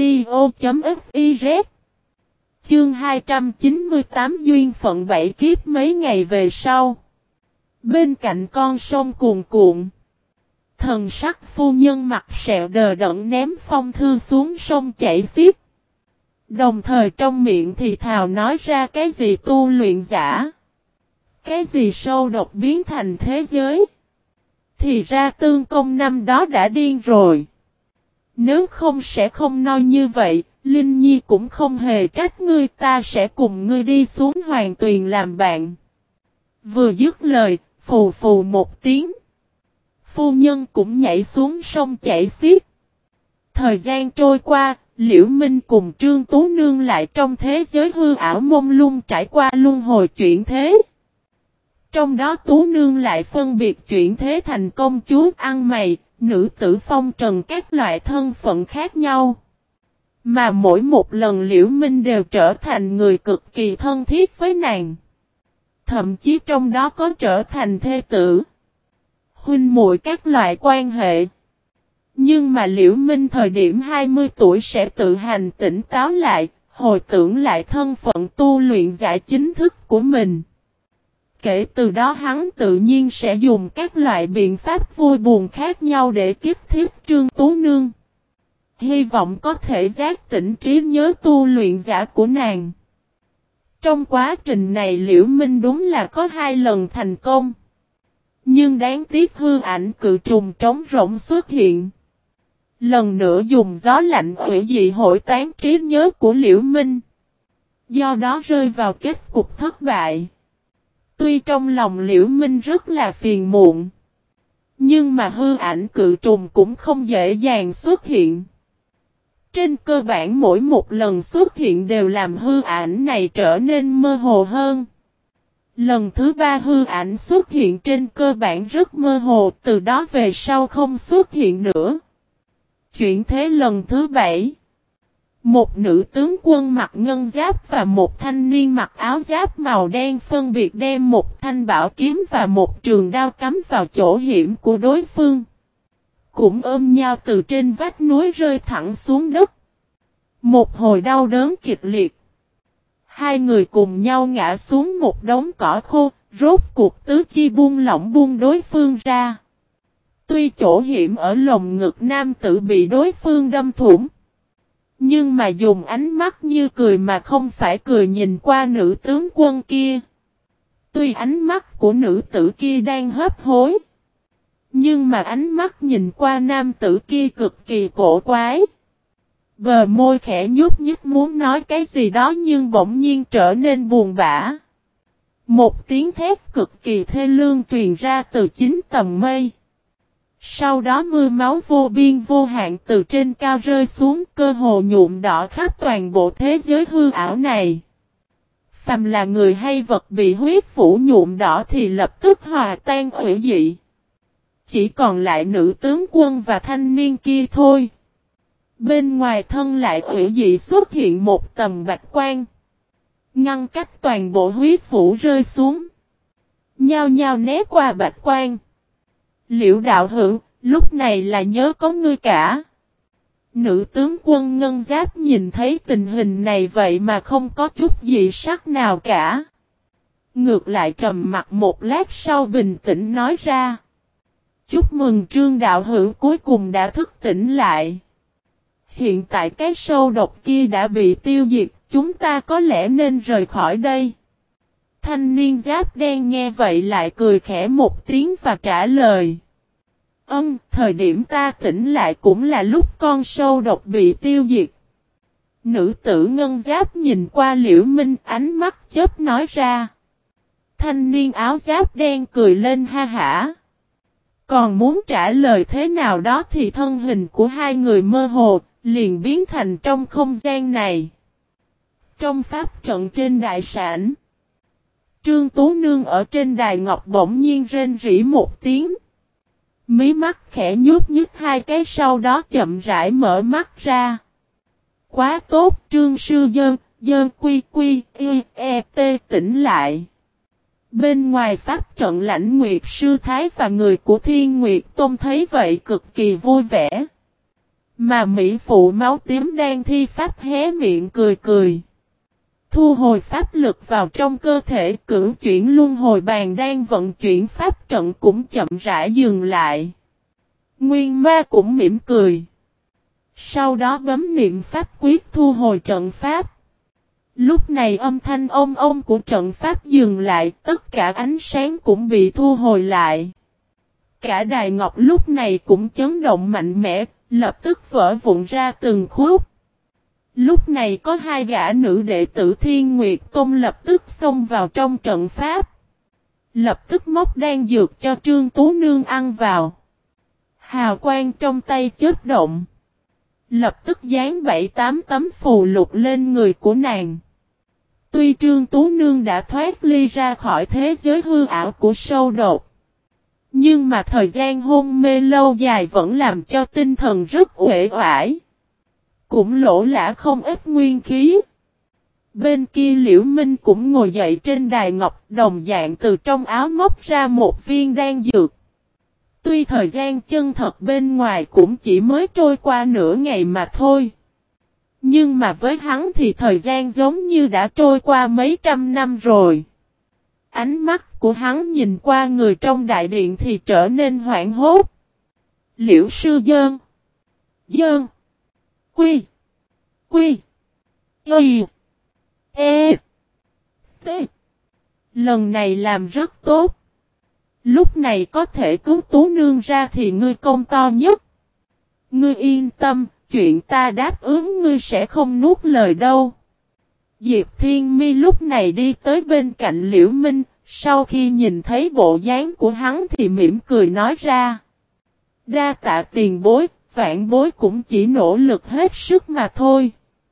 audio.fiz. Chương 298 duyên phận 7 kiếp mấy ngày về sau. Bên cạnh con sông cuồn cuộn. Thần sắc phu nhân mặt sẹo đờ đẫn ném phong thư xuống sông chảy xiết. Đồng thời trong miệng thì thào nói ra cái gì tu luyện giả. Cái gì sâu độc biến thành thế giới. Thì ra Tương Công năm đó đã điên rồi. Nếu không sẽ không nói như vậy, Linh Nhi cũng không hề trách ngươi, ta sẽ cùng ngươi đi xuống Hoàng Tuyền làm bạn. Vừa dứt lời, phù phù một tiếng. Phu nhân cũng nhảy xuống sông chảy xiết. Thời gian trôi qua, Liễu Minh cùng Trương Tú Nương lại trong thế giới hư ảo mông lung trải qua luân hồi chuyển thế. Trong đó Tú Nương lại phân biệt chuyển thế thành công chúa ăn mày, nữ tử phong trần các loại thân phận khác nhau. Mà mỗi một lần Liễu Minh đều trở thành người cực kỳ thân thiết với nàng. Thậm chí trong đó có trở thành thê tử, huynh muội các loại quan hệ. Nhưng mà Liễu Minh thời điểm 20 tuổi sẽ tự hành tỉnh táo lại, hồi tưởng lại thân phận tu luyện giả chính thức của mình. Kể từ đó hắn tự nhiên sẽ dùng các loại biện pháp vui buồn khác nhau để kiếp thiết Trương Tú Nương. Hy vọng có thể giác tỉnh trí nhớ tu luyện giả của nàng. Trong quá trình này Liễu Minh đúng là có 2 lần thành công. Nhưng đáng tiếc hư ảnh cự trùng trống rỗng xuất hiện. Lần nữa dùng gió lạnh hủy dị hội tán trí nhớ của Liễu Minh. Do đó rơi vào kết cục thất bại. Tuy trong lòng Liễu Minh rất là phiền muộn. Nhưng mà hư ảnh cự trùng cũng không dễ dàng xuất hiện. Trên cơ bản mỗi một lần xuất hiện đều làm hư ảnh này trở nên mơ hồ hơn. Lần thứ 3 hư ảnh xuất hiện trên cơ bản rất mơ hồ, từ đó về sau không xuất hiện nữa. Chuyển thế lần thứ 7. Một nữ tướng quân mặc ngân giáp và một thanh niên mặc áo giáp màu đen phân biệt đem một thanh bảo kiếm và một trường đao cắm vào chỗ hiểm của đối phương. Cũng ôm nhau từ trên vách núi rơi thẳng xuống đất. Một hồi đau đớn kịch liệt. Hai người cùng nhau ngã xuống một đống cỏ khô, rốt cuộc tứ chi buông lỏng buông đối phương ra. Tuy chỗ hiểm ở lồng ngực nam tử bị đối phương đâm thủng. Nhưng mà dùng ánh mắt như cười mà không phải cười nhìn qua nữ tướng quân kia. Tuy ánh mắt của nữ tử kia đang hấp hối. Nhưng mà ánh mắt nhìn qua nam tử kia cực kỳ cổ quái. Bờ môi khẽ nhúc nhích muốn nói cái gì đó nhưng bỗng nhiên trở nên buồn bã. Một tiếng thét cực kỳ thê lương truyền ra từ chín tầng mây. Sau đó mưa máu vô biên vô hạn từ trên cao rơi xuống, cơ hồ nhuộm đỏ khắp toàn bộ thế giới hư ảo này. Phàm là người hay vật bị huyết phủ nhuộm đỏ thì lập tức hòa tan hủy dị. Chỉ còn lại nữ tướng quân và thanh niên kia thôi. Bên ngoài thân lại hủy dị xuất hiện một tầm bạch quang. Ngăn cách toàn bộ huyết phủ rơi xuống. Nhao nhao né qua bạch quang. Liễu đạo hữu, lúc này là nhớ có ngươi cả. Nữ tướng quân ngân giáp nhìn thấy tình hình này vậy mà không có chút gì sắc nào cả. Ngược lại trầm mặt một lát sau bình tĩnh nói ra. Chúc mừng Trương đạo hữu cuối cùng đã thức tỉnh lại. Hiện tại cái sâu độc kia đã bị tiêu diệt, chúng ta có lẽ nên rời khỏi đây. Thanh niên giáp đen nghe vậy lại cười khẽ một tiếng và trả lời. Thời điểm ta tỉnh lại cũng là lúc con sâu độc bị tiêu diệt. Nữ tử ngân giáp nhìn qua Liễu Minh ánh mắt chớp nói ra. Thanh niên áo giáp đen cười lên ha hả. Còn muốn trả lời thế nào đó thì thân hình của hai người mơ hồ, liền biến thành trong không gian này. Trong pháp trận trên đại sảnh, Trương Tú Nương ở trên đài ngọc bỗng nhiên rên rỉ một tiếng. Mí mắt khẽ nhút nhút hai cái sau đó chậm rãi mở mắt ra. Quá tốt, Trương sư dơn quy quy t tỉnh lại. Bên ngoài pháp trận Lãnh Nguyệt sư thái và người của Thiên Nguyệt Tôn thấy vậy cực kỳ vui vẻ. Mà mỹ phụ máu tím đang thi pháp hé miệng cười cười. Thu hồi pháp lực vào trong cơ thể, cửu chuyển luân hồi bàn đang vận chuyển pháp trận cũng chậm rãi dừng lại. Nguyên ma cũng mỉm cười. Sau đó bấm niệm pháp quyết thu hồi trận pháp. Lúc này âm thanh ông của trận pháp dừng lại, tất cả ánh sáng cũng bị thu hồi lại. Cả đài ngọc lúc này cũng chấn động mạnh mẽ, lập tức vỡ vụn ra từng khúc. Lúc này có hai gã nữ đệ tử Thiên Nguyệt Tôn lập tức xông vào trong trận pháp. Lập tức móc đan dược cho Trương Tú Nương ăn vào. Hào quang trong tay chớp động. Lập tức dán 7-8 tấm phù lục lên người của nàng. Tuy Trương Tú Nương đã thoát ly ra khỏi thế giới hư ảo của sâu độc. Nhưng mà thời gian hôn mê lâu dài vẫn làm cho tinh thần rất uể oải. Cũng lỗ lã không ít nguyên khí. Bên kia Liễu Minh cũng ngồi dậy trên đài ngọc đồng dạng từ trong áo móc ra một viên đan dược. Tuy thời gian chân thật bên ngoài cũng chỉ mới trôi qua nửa ngày mà thôi. Nhưng mà với hắn thì thời gian giống như đã trôi qua mấy trăm năm rồi. Ánh mắt của hắn nhìn qua người trong đại điện thì trở nên hoảng hốt. Liễu sư dơn. Quy. Y. E. T. Lần này làm rất tốt. Lúc này có thể cứu Tú Nương ra thì ngươi công to nhất. Ngươi yên tâm, chuyện ta đáp ứng ngươi sẽ không nuốt lời đâu. Diệp Thiên Mi lúc này đi tới bên cạnh Liễu Minh, sau khi nhìn thấy bộ dáng của hắn thì mỉm cười nói ra. Đa tạ tiền bối, vãn bối cũng chỉ nỗ lực hết sức mà thôi.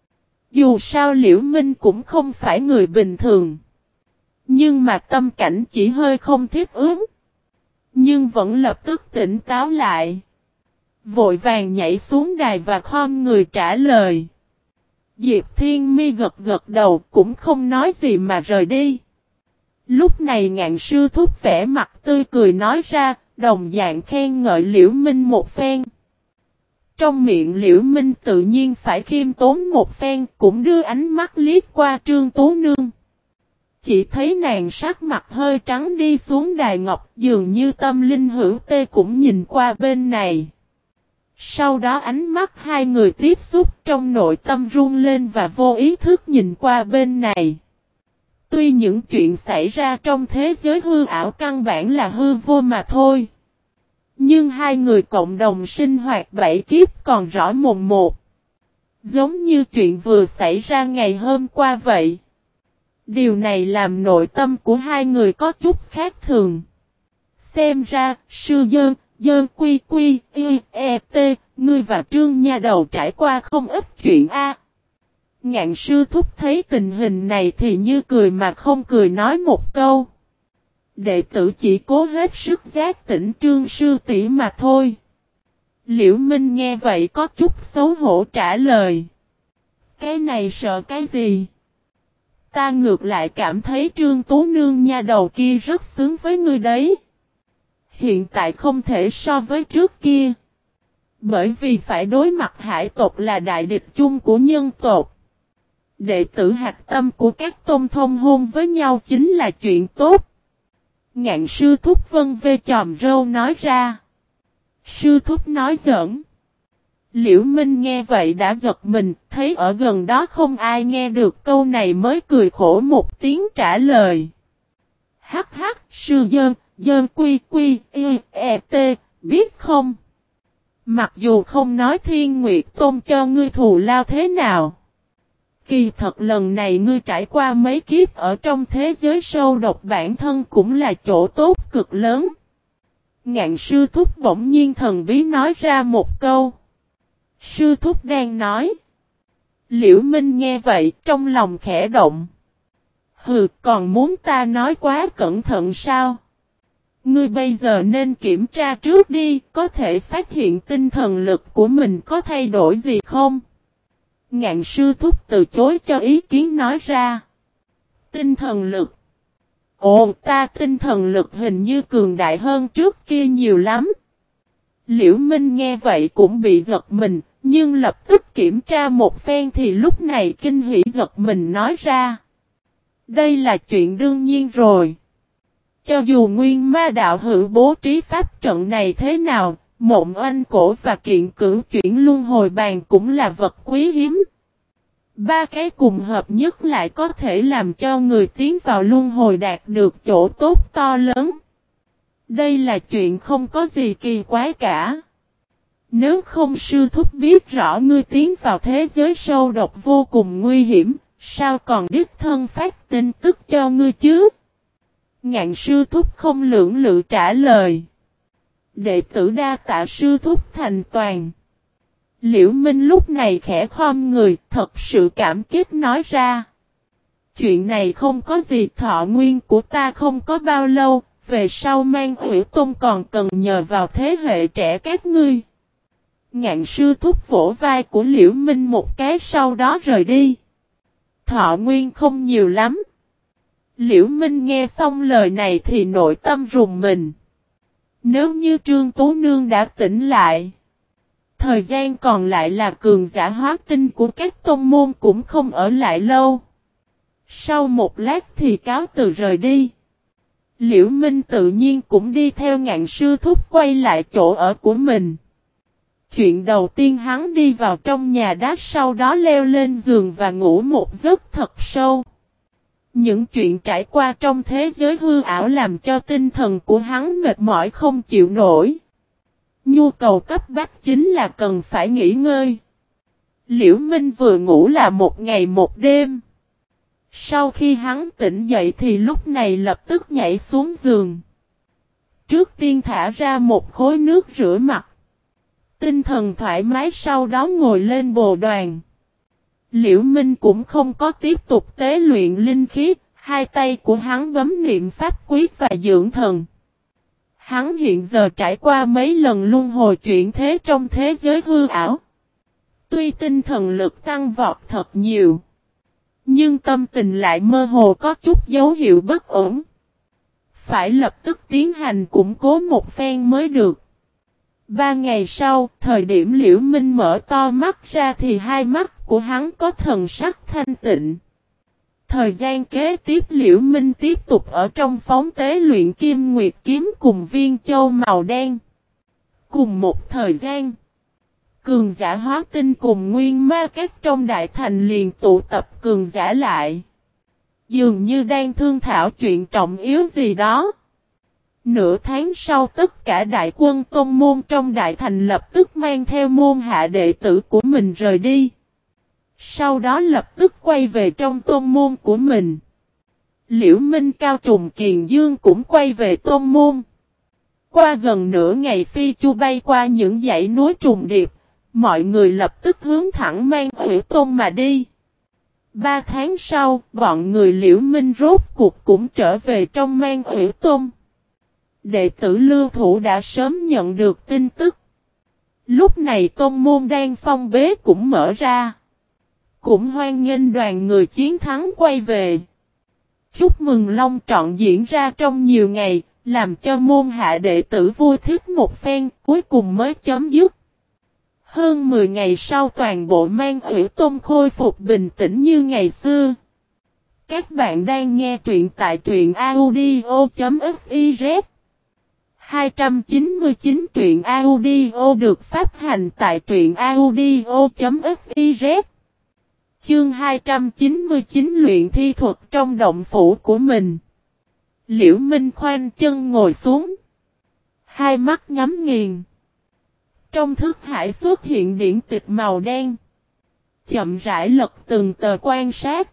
Dù sao Liễu Minh cũng không phải người bình thường. Nhưng mà tâm cảnh chỉ hơi không thiết ứng. Nhưng vẫn lập tức tỉnh táo lại. Vội vàng nhảy xuống đài và khom người trả lời. Diệp Thiên Mi gật gật đầu cũng không nói gì mà rời đi. Lúc này Ngạn Sư Thúc vẻ mặt tươi cười nói ra, đồng dạng khen ngợi Liễu Minh một phen. Trong miệng Liễu Minh tự nhiên phải khiêm tốn một phen, cũng đưa ánh mắt liếc qua Trương Tố Nương. Chỉ thấy nàng sắc mặt hơi trắng đi xuống đài ngọc, dường như tâm linh hữu tê cũng nhìn qua bên này. Sau đó ánh mắt hai người tiếp xúc, trong nội tâm run lên và vô ý thức nhìn qua bên này. Tuy những chuyện xảy ra trong thế giới hư ảo căn bản là hư vô mà thôi. Nhưng hai người cộng đồng sinh hoạt 7 kiếp còn rõ mồn một. Giống như chuyện vừa xảy ra ngày hôm qua vậy. Điều này làm nội tâm của hai người có chút khác thường. Xem ra, sư dơn quy quy, t, ngươi và Trương Nha Đầu trải qua không ít chuyện a. Ngạn Sư Thúc thấy tình hình này thì như cười mà không cười nói một câu. Đệ tử chỉ cố hết sức giác tỉnh Trương sư tỷ mà thôi. Liễu Minh nghe vậy có chút xấu hổ trả lời. Cái này sợ cái gì? Ta ngược lại cảm thấy Trương Tú Nương Nha Đầu kia rất xứng với ngươi đấy. Hiện tại không thể so với trước kia. Bởi vì phải đối mặt hải tộc là đại địch chung của nhân tộc. Đệ tử hạch tâm của các tôn thông hôn với nhau chính là chuyện tốt. Ngạn Sư Thúc vân vê chòm râu nói ra. Sư Thúc nói giỡn. Liễu Minh nghe vậy đã giật mình, thấy ở gần đó không ai nghe được câu này mới cười khổ một tiếng trả lời. Hắc hắc, sư dơn quy quy, t, biết không? Mặc dù không nói Thiên Nguyệt Tôn cho ngươi thù lao thế nào. Kỳ thật lần này ngươi trải qua mấy kiếp ở trong thế giới sâu độc bản thân cũng là chỗ tốt cực lớn. Ngạn Sư Thúc bỗng nhiên thần bí nói ra một câu. Sư Thúc đang nói. Liễu Minh nghe vậy trong lòng khẽ động. Hừ, còn muốn ta nói quá cẩn thận sao? Ngươi bây giờ nên kiểm tra trước đi, có thể phát hiện tinh thần lực của mình có thay đổi gì không? Ngạn Sư Thúc từ chối cho ý kiến nói ra. Tinh thần lực. Ồ, ta tinh thần lực hình như cường đại hơn trước kia nhiều lắm. Liễu Minh nghe vậy cũng bị giật mình, nhưng lập tức kiểm tra một phen thì lúc này kinh hỉ giật mình nói ra. Đây là chuyện đương nhiên rồi. Cho dù Nguyên Ma Đạo Hữu bố trí pháp trận này thế nào, Mộng Oanh Cổ và Kiện Cửu Chuyển Luân Hồi Bàn cũng là vật quý hiếm. Ba cái cùng hợp nhất lại có thể làm cho người tiến vào luân hồi đạt được chỗ tốt to lớn. Đây là chuyện không có gì kỳ quái cả. Nếu không sư thúc biết rõ ngươi tiến vào thế giới sâu độc vô cùng nguy hiểm, sao còn đích thân phát tin tức cho ngươi chứ? Ngạn sư thúc không lưỡng lự trả lời. Đệ tử đa tạ sư thúc thành toàn. Liễu Minh lúc này khẽ khom người, thật sự cảm kích nói ra. Chuyện này không có gì, thọ nguyên của ta không có bao lâu, về sau Mang Hủy Tôn còn cần nhờ vào thế hệ trẻ các ngươi. Ngạn sư thúc vỗ vai của Liễu Minh một cái sau đó rời đi. Thọ nguyên không nhiều lắm. Liễu Minh nghe xong lời này thì nội tâm rùng mình. Nếu như Trương Tú Nương đã tỉnh lại, thời gian còn lại là cường giả hóa tinh của các tôn môn cũng không ở lại lâu. Sau một lát thì cáo từ rời đi. Liễu Minh tự nhiên cũng đi theo Ngạn sư thúc quay lại chỗ ở của mình. Chuyện đầu tiên hắn đi vào trong nhà đá, sau đó leo lên giường và ngủ một giấc thật sâu. Những chuyện trải qua trong thế giới hư ảo làm cho tinh thần của hắn mệt mỏi không chịu nổi. Nhu cầu cấp bách chính là cần phải nghỉ ngơi. Liễu Minh vừa ngủ là một ngày một đêm. Sau khi hắn tỉnh dậy thì lúc này lập tức nhảy xuống giường. Trước tiên thả ra một khối nước rửa mặt. Tinh thần thoải mái sau đó ngồi lên bồ đoàn. Liễu Minh cũng không có tiếp tục tế luyện linh khí, hai tay của hắn bấm niệm pháp quyết và dưỡng thần. Hắn hiện giờ trải qua mấy lần luân hồi chuyển thế trong thế giới hư ảo. Tuy tinh thần lực tăng vọt thật nhiều, nhưng tâm tình lại mơ hồ có chút dấu hiệu bất ổn. Phải lập tức tiến hành củng cố một phen mới được. 3 ngày sau, thời điểm Liễu Minh mở to mắt ra thì hai mắt của hắn có thần sắc thanh tịnh. Thời gian kế tiếp Liễu Minh tiếp tục ở trong phóng tế luyện Kim Nguyệt kiếm cùng viên châu màu đen. Cùng một thời gian, cường giả hóa tinh cùng nguyên ma các trong đại thành liền tụ tập cường giả lại. Dường như đang thương thảo chuyện trọng yếu gì đó. Nửa tháng sau tất cả đại quân tôn môn trong đại thành lập tức mang theo môn hạ đệ tử của mình rời đi. Sau đó lập tức quay về trong tôn môn của mình. Liễu Minh Cao Trùng Kiền Dương cũng quay về tôn môn. Qua gần nửa ngày phi chu bay qua những dãy núi trùng điệp, mọi người lập tức hướng thẳng Mang Ủy Tôn mà đi. 3 tháng sau, bọn người Liễu Minh rốt cuộc cũng trở về trong Mang Ủy Tôn. Đệ tử Lưu Thủ đã sớm nhận được tin tức. Lúc này tôn môn đang phong bế cũng mở ra. Cũng hoan nghênh đoàn người chiến thắng quay về. Chúc mừng long trọng diễn ra trong nhiều ngày, làm cho môn hạ đệ tử vui thích một phen, cuối cùng mới chấm dứt. Hơn 10 ngày sau toàn bộ Mang Ủy Tôn khôi phục bình tĩnh như ngày xưa. Các bạn đang nghe truyện tại truyện audio.fiz 299 truyện audio được phát hành tại truyện audio.fiz. Chương 299 luyện thi thuật trong động phủ của mình. Liễu Minh khoanh chân ngồi xuống. Hai mắt nhắm nghiền. Trong thức hải xuất hiện điển tịch màu đen. Chậm rãi lật từng tờ quan sát.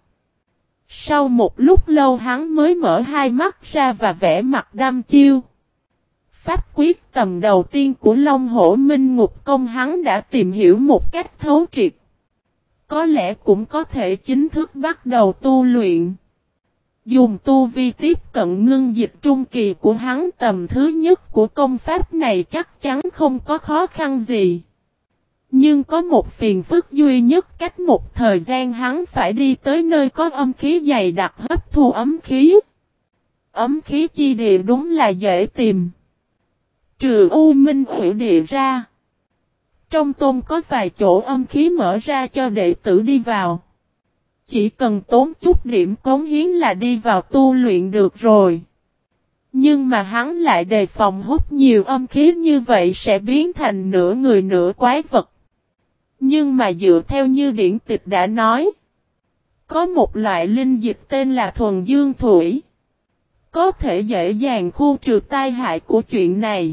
Sau một lúc lâu hắn mới mở hai mắt ra và vẽ mặt đăm chiêu. Pháp quyết tầm đầu tiên của Long Hổ Minh Ngục Công hắn đã tìm hiểu một cách thấu triệt. Có lẽ cũng có thể chính thức bắt đầu tu luyện. Dùng tu vi tiếp cận ngưng dịch trung kỳ của hắn tầm thứ nhất của công pháp này chắc chắn không có khó khăn gì. Nhưng có một phiền phức duy nhất, cách một thời gian hắn phải đi tới nơi có âm khí dày đặc hấp thu ấm khí. Ấm khí chi địa đúng là dễ tìm. Trừ U Minh Hủy địa ra. Trong tôn có vài chỗ âm khí mở ra cho đệ tử đi vào. Chỉ cần tốn chút điểm cống hiến là đi vào tu luyện được rồi. Nhưng mà hắn lại đề phòng hút nhiều âm khí như vậy sẽ biến thành nửa người nửa quái vật. Nhưng mà dựa theo như điển tịch đã nói, có một loại linh dịch tên là thuần dương thủy. Có thể dễ dàng khu trừ tai hại của chuyện này.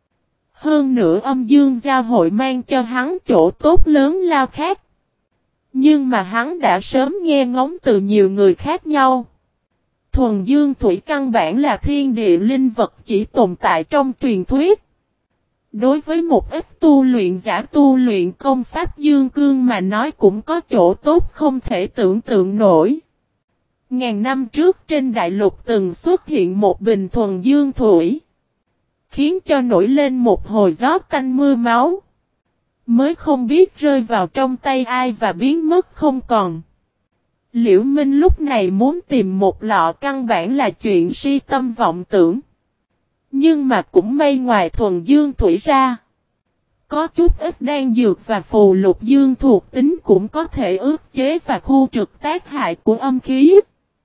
Hơn nữa âm dương giao hội mang cho hắn chỗ tốt lớn lao khác. Nhưng mà hắn đã sớm nghe ngóng từ nhiều người khác nhau. Thuần dương thủy căn bản là thiên địa linh vật chỉ tồn tại trong truyền thuyết. Đối với một ít tu luyện giả tu luyện công pháp dương cương mà nói cũng có chỗ tốt không thể tưởng tượng nổi. Ngàn năm trước trên đại lục từng xuất hiện một bình thuần dương thủy. Khiến cho nổi lên một hồi gió tanh mưa máu. Mới không biết rơi vào trong tay ai và biến mất không còn. Liễu Minh lúc này muốn tìm một lọ căn bản là chuyện si tâm vọng tưởng. Nhưng mà cũng may ngoài thuần dương thủy ra. Có chút ít đan dược và phù lục dương thuộc tính cũng có thể ức chế và khu trừ tác hại của âm khí.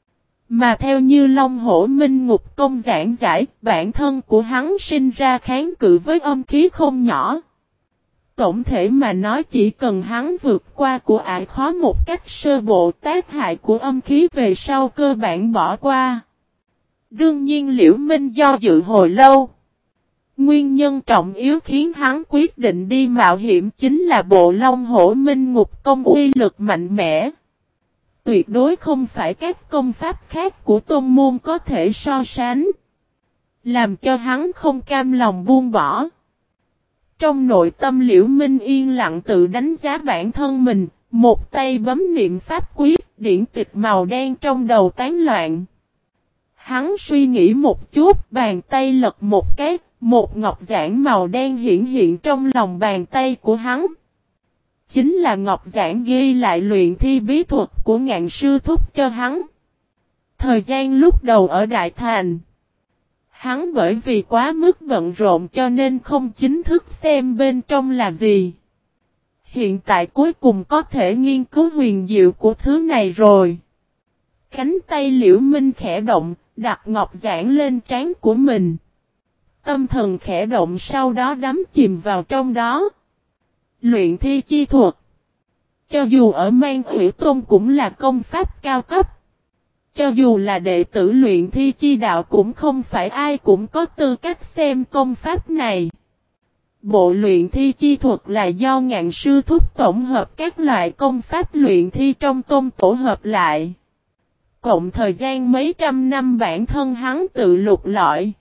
Mà theo như Long Hổ Minh Ngục Công giảng giải, bản thân của hắn sinh ra kháng cự với âm khí không nhỏ. Tổng thể mà nói chỉ cần hắn vượt qua của ải khó một cách sơ bộ, tác hại của âm khí về sau cơ bản bỏ qua. Đương nhiên Liễu Minh do dự hồi lâu. Nguyên nhân trọng yếu khiến hắn quyết định đi mạo hiểm chính là bộ Long Hổ Minh Ngục Công uy lực mạnh mẽ. Tuyệt đối không phải các công pháp khác của tôn môn có thể so sánh. Làm cho hắn không cam lòng buông bỏ. Trong nội tâm Liễu Minh yên lặng tự đánh giá bản thân mình, một tay bấm niệm pháp quyết, điển tịch màu đen trong đầu tán loạn. Hắn suy nghĩ một chút, bàn tay lật một cái, một ngọc giản màu đen hiển hiện trong lòng bàn tay của hắn. Chính là ngọc giản ghi lại luyện thi bí thuật của Ngạn sư thúc cho hắn. Thời gian lúc đầu ở Đại Thành, hắn bởi vì quá mức bận rộn cho nên không chính thức xem bên trong là gì. Hiện tại cuối cùng có thể nghiên cứu huyền diệu của thứ này rồi. Cánh tay Liễu Minh khẽ động, đặt ngọc giản lên trán của mình. Tâm thần khẽ động sau đó đắm chìm vào trong đó. Luyện thi chi thuật. Cho dù ở Man Hủy Tôn cũng là công pháp cao cấp. Cho dù là đệ tử luyện thi chi đạo cũng không phải ai cũng có tư cách xem công pháp này. Bộ luyện thi chi thuật là do Ngạn sư thúc tổng hợp các loại công pháp luyện thi trong tôn tổ hợp lại. Cộng thời gian mấy trăm năm bản thân hắn tự lục lọi.